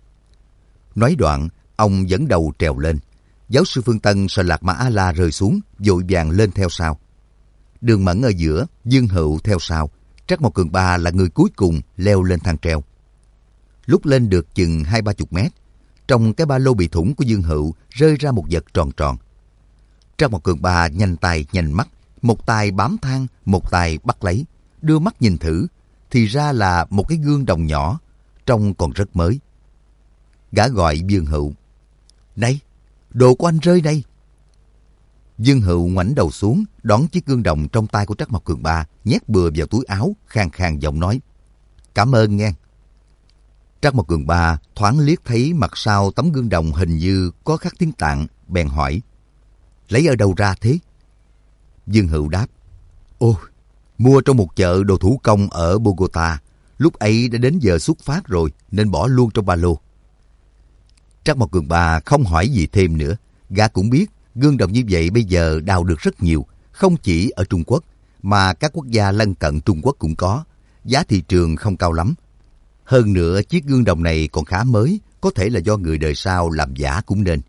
Nói đoạn, ông dẫn đầu trèo lên. Giáo sư Phương Tân sợ Lạc Mã A-la rơi xuống, vội vàng lên theo sau. Đường Mẫn ở giữa, Dương Hựu theo sau. Trắc Mộc Cường Ba là người cuối cùng leo lên thang treo. Lúc lên được chừng hai ba chục mét, trong cái ba lô bị thủng của Dương Hựu rơi ra một vật tròn tròn. Trắc Mộc Cường Ba nhanh tay nhanh mắt, một tay bám thang, một tay bắt lấy, đưa mắt nhìn thử, thì ra là một cái gương đồng nhỏ, trông còn rất mới. Gã gọi Dương Hựu: "Này, đồ của anh rơi đây." Dương Hựu ngoảnh đầu xuống, đón chiếc gương đồng trong tay của Trắc Mộc Cường Ba, nhét bừa vào túi áo, khàn khàn giọng nói: "Cảm ơn nghe." Trắc Mộc Cường Ba thoáng liếc thấy mặt sau tấm gương đồng hình như có khắc tiếng Tạng, bèn hỏi: "Lấy ở đâu ra thế?" Dương Hựu đáp: "Ồ, mua trong một chợ đồ thủ công ở Bogota. Lúc ấy đã đến giờ xuất phát rồi nên bỏ luôn trong ba lô." Trắc Mộc Cường Ba không hỏi gì thêm nữa. Gã cũng biết gương đồng như vậy bây giờ đào được rất nhiều, không chỉ ở Trung Quốc mà các quốc gia lân cận Trung Quốc cũng có. Giá thị trường không cao lắm. Hơn nữa chiếc gương đồng này còn khá mới, có thể là do người đời sau làm giả cũng nên.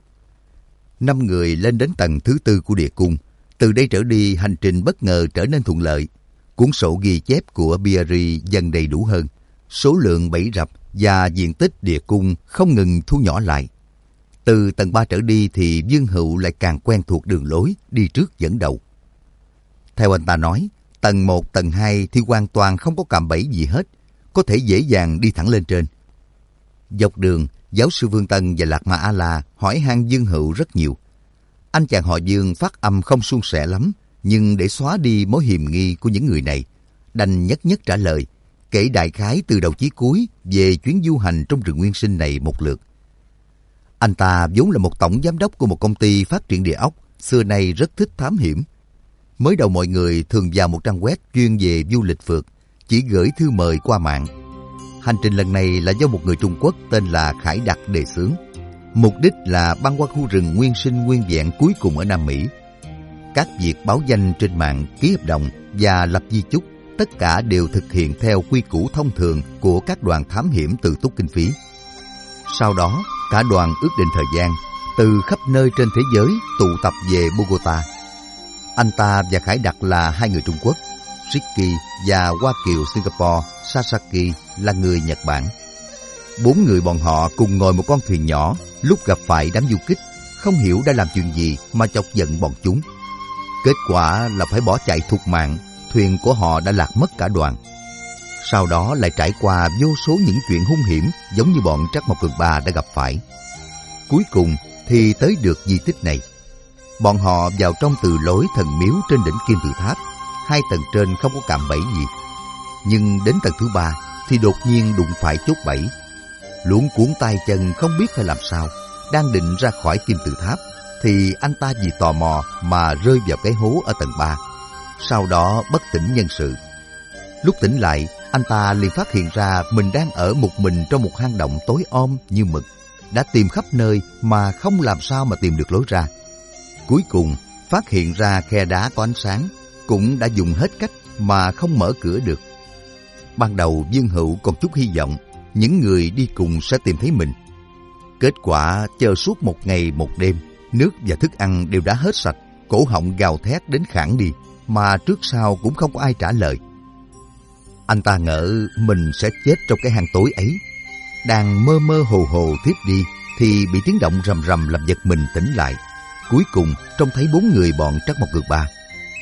Năm người lên đến tầng thứ tư của địa cung. Từ đây trở đi hành trình bất ngờ trở nên thuận lợi. Cuốn sổ ghi chép của Biari dần đầy đủ hơn. Số lượng bẫy rập và diện tích địa cung không ngừng thu nhỏ lại. Từ tầng ba trở đi thì Dương Hựu lại càng quen thuộc đường lối, đi trước dẫn đầu. Theo anh ta nói, tầng một, tầng hai thì hoàn toàn không có cạm bẫy gì hết, có thể dễ dàng đi thẳng lên trên. Dọc đường, giáo sư Phương Tân và Lạc Mã A-la hỏi han Dương Hựu rất nhiều. Anh chàng họ Dương phát âm không suôn sẻ lắm, nhưng để xóa đi mối hiềm nghi của những người này, đành nhất nhất trả lời, kể đại khái từ đầu chí cuối về chuyến du hành trong rừng nguyên sinh này một lượt. Anh ta vốn là một tổng giám đốc của một công ty phát triển địa ốc, xưa nay rất thích thám hiểm. Mới đầu mọi người thường vào một trang web chuyên về du lịch phượt, chỉ gửi thư mời qua mạng. Hành trình lần này là do một người Trung Quốc tên là Khải Đặc đề xướng. Mục đích là băng qua khu rừng nguyên sinh nguyên vẹn cuối cùng ở Nam Mỹ. Các việc báo danh trên mạng, ký hợp đồng và lập di chúc, tất cả đều thực hiện theo quy củ thông thường của các đoàn thám hiểm tự túc kinh phí. Sau đó, cả đoàn ước định thời gian, từ khắp nơi trên thế giới tụ tập về Bogota. Anh ta và Khải Đặc là hai người Trung Quốc, Ricky và Hoa Kiều Singapore Sasaki là người Nhật Bản. Bốn người bọn họ cùng ngồi một con thuyền nhỏ, lúc gặp phải đám du kích, không hiểu đã làm chuyện gì mà chọc giận bọn chúng. Kết quả là phải bỏ chạy thục mạng, thuyền của họ đã lạc mất cả đoàn. Sau đó lại trải qua vô số những chuyện hung hiểm giống như bọn Trắc Mộc Cường Ba đã gặp phải. Cuối cùng thì tới được di tích này. Bọn họ vào trong từ lối thần miếu trên đỉnh Kim Tự Tháp. Hai tầng trên không có cạm bẫy gì. Nhưng đến tầng thứ ba thì đột nhiên đụng phải chốt bẫy. Luống cuống tay chân không biết phải làm sao. Đang định ra khỏi Kim Tự Tháp thì anh ta vì tò mò mà rơi vào cái hố ở tầng ba. Sau đó bất tỉnh nhân sự. Lúc tỉnh lại, anh ta liền phát hiện ra mình đang ở một mình trong một hang động tối om như mực. Đã tìm khắp nơi mà không làm sao mà tìm được lối ra. Cuối cùng, phát hiện ra khe đá có ánh sáng, cũng đã dùng hết cách mà không mở cửa được. Ban đầu Dương Hựu còn chút hy vọng những người đi cùng sẽ tìm thấy mình. Kết quả chờ suốt một ngày một đêm, nước và thức ăn đều đã hết sạch, cổ họng gào thét đến khản đi, mà trước sau cũng không có ai trả lời. Anh ta ngỡ mình sẽ chết trong cái hang tối ấy. Đang mơ mơ hồ hồ thiếp đi thì bị tiếng động rầm rầm làm giật mình tỉnh lại. Cuối cùng trông thấy bốn người bọn Trắc Mộc Cường Ba.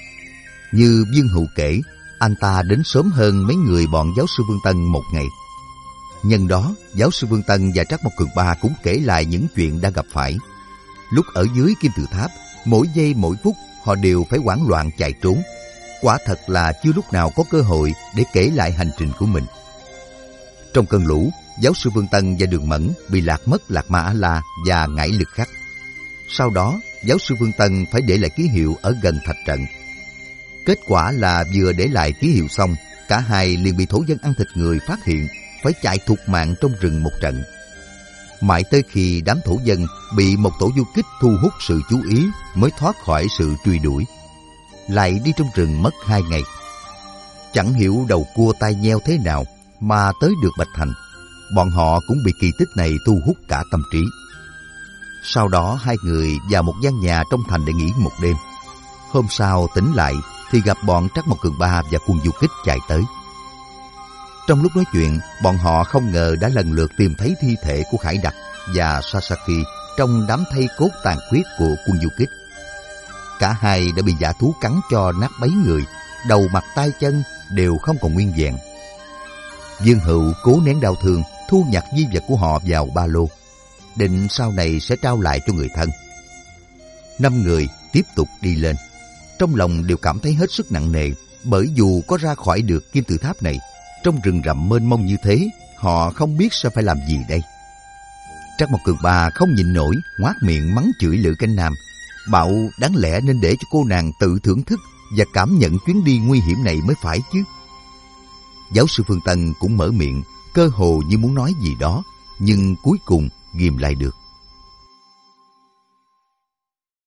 Như Dương Hựu kể, anh ta đến sớm hơn mấy người bọn giáo sư Vương Tân một ngày. Nhân đó, giáo sư Vương Tân và Trắc Mộc Cường Ba cũng kể lại những chuyện đã gặp phải. Lúc ở dưới Kim Tự Tháp, mỗi giây mỗi phút họ đều phải hoảng loạn chạy trốn. Quả thật là chưa lúc nào có cơ hội để kể lại hành trình của mình. Trong cơn lũ, giáo sư Vương Tân và Đường Mẫn bị lạc mất Lạc Mã A-la và Ngải Lực Khắc. Sau đó, giáo sư Vương Tân phải để lại ký hiệu ở gần thạch trận. Kết quả là vừa để lại ký hiệu xong, cả hai liền bị thổ dân ăn thịt người phát hiện, phải chạy thục mạng trong rừng một trận. Mãi tới khi đám thổ dân bị một tổ du kích thu hút sự chú ý mới thoát khỏi sự truy đuổi. Lại đi trong rừng mất hai ngày. Chẳng hiểu đầu cua tai nheo thế nào mà tới được Bạch Thành. Bọn họ cũng bị kỳ tích này thu hút cả tâm trí. Sau đó hai người vào một gian nhà trong thành để nghỉ một đêm. Hôm sau tỉnh lại thì gặp bọn Trắc Mộc Cường Ba và quân du kích chạy tới. Trong lúc nói chuyện, bọn họ không ngờ đã lần lượt tìm thấy thi thể của Khải Đặc và Sasaki trong đám thây cốt tàn khuyết của quân du kích. Cả hai đã bị dã thú cắn cho nát bấy người, đầu mặt tay chân đều không còn nguyên vẹn. Dương Hữu cố nén đau thương, thu nhặt di vật của họ vào ba lô, định sau này sẽ trao lại cho người thân. Năm người tiếp tục đi lên, trong lòng đều cảm thấy hết sức nặng nề, bởi dù có ra khỏi được kim tự tháp này, trong rừng rậm mênh mông như thế, họ không biết sẽ phải làm gì đây. Trắc Mộc Cường Ba không nhịn nổi, ngoác miệng mắng chửi Lữ Cánh Nam, bảo đáng lẽ nên để cho cô nàng tự thưởng thức và cảm nhận chuyến đi nguy hiểm này mới phải chứ. Giáo sư Phương Tân cũng mở miệng, cơ hồ như muốn nói gì đó, nhưng cuối cùng ghìm lại được.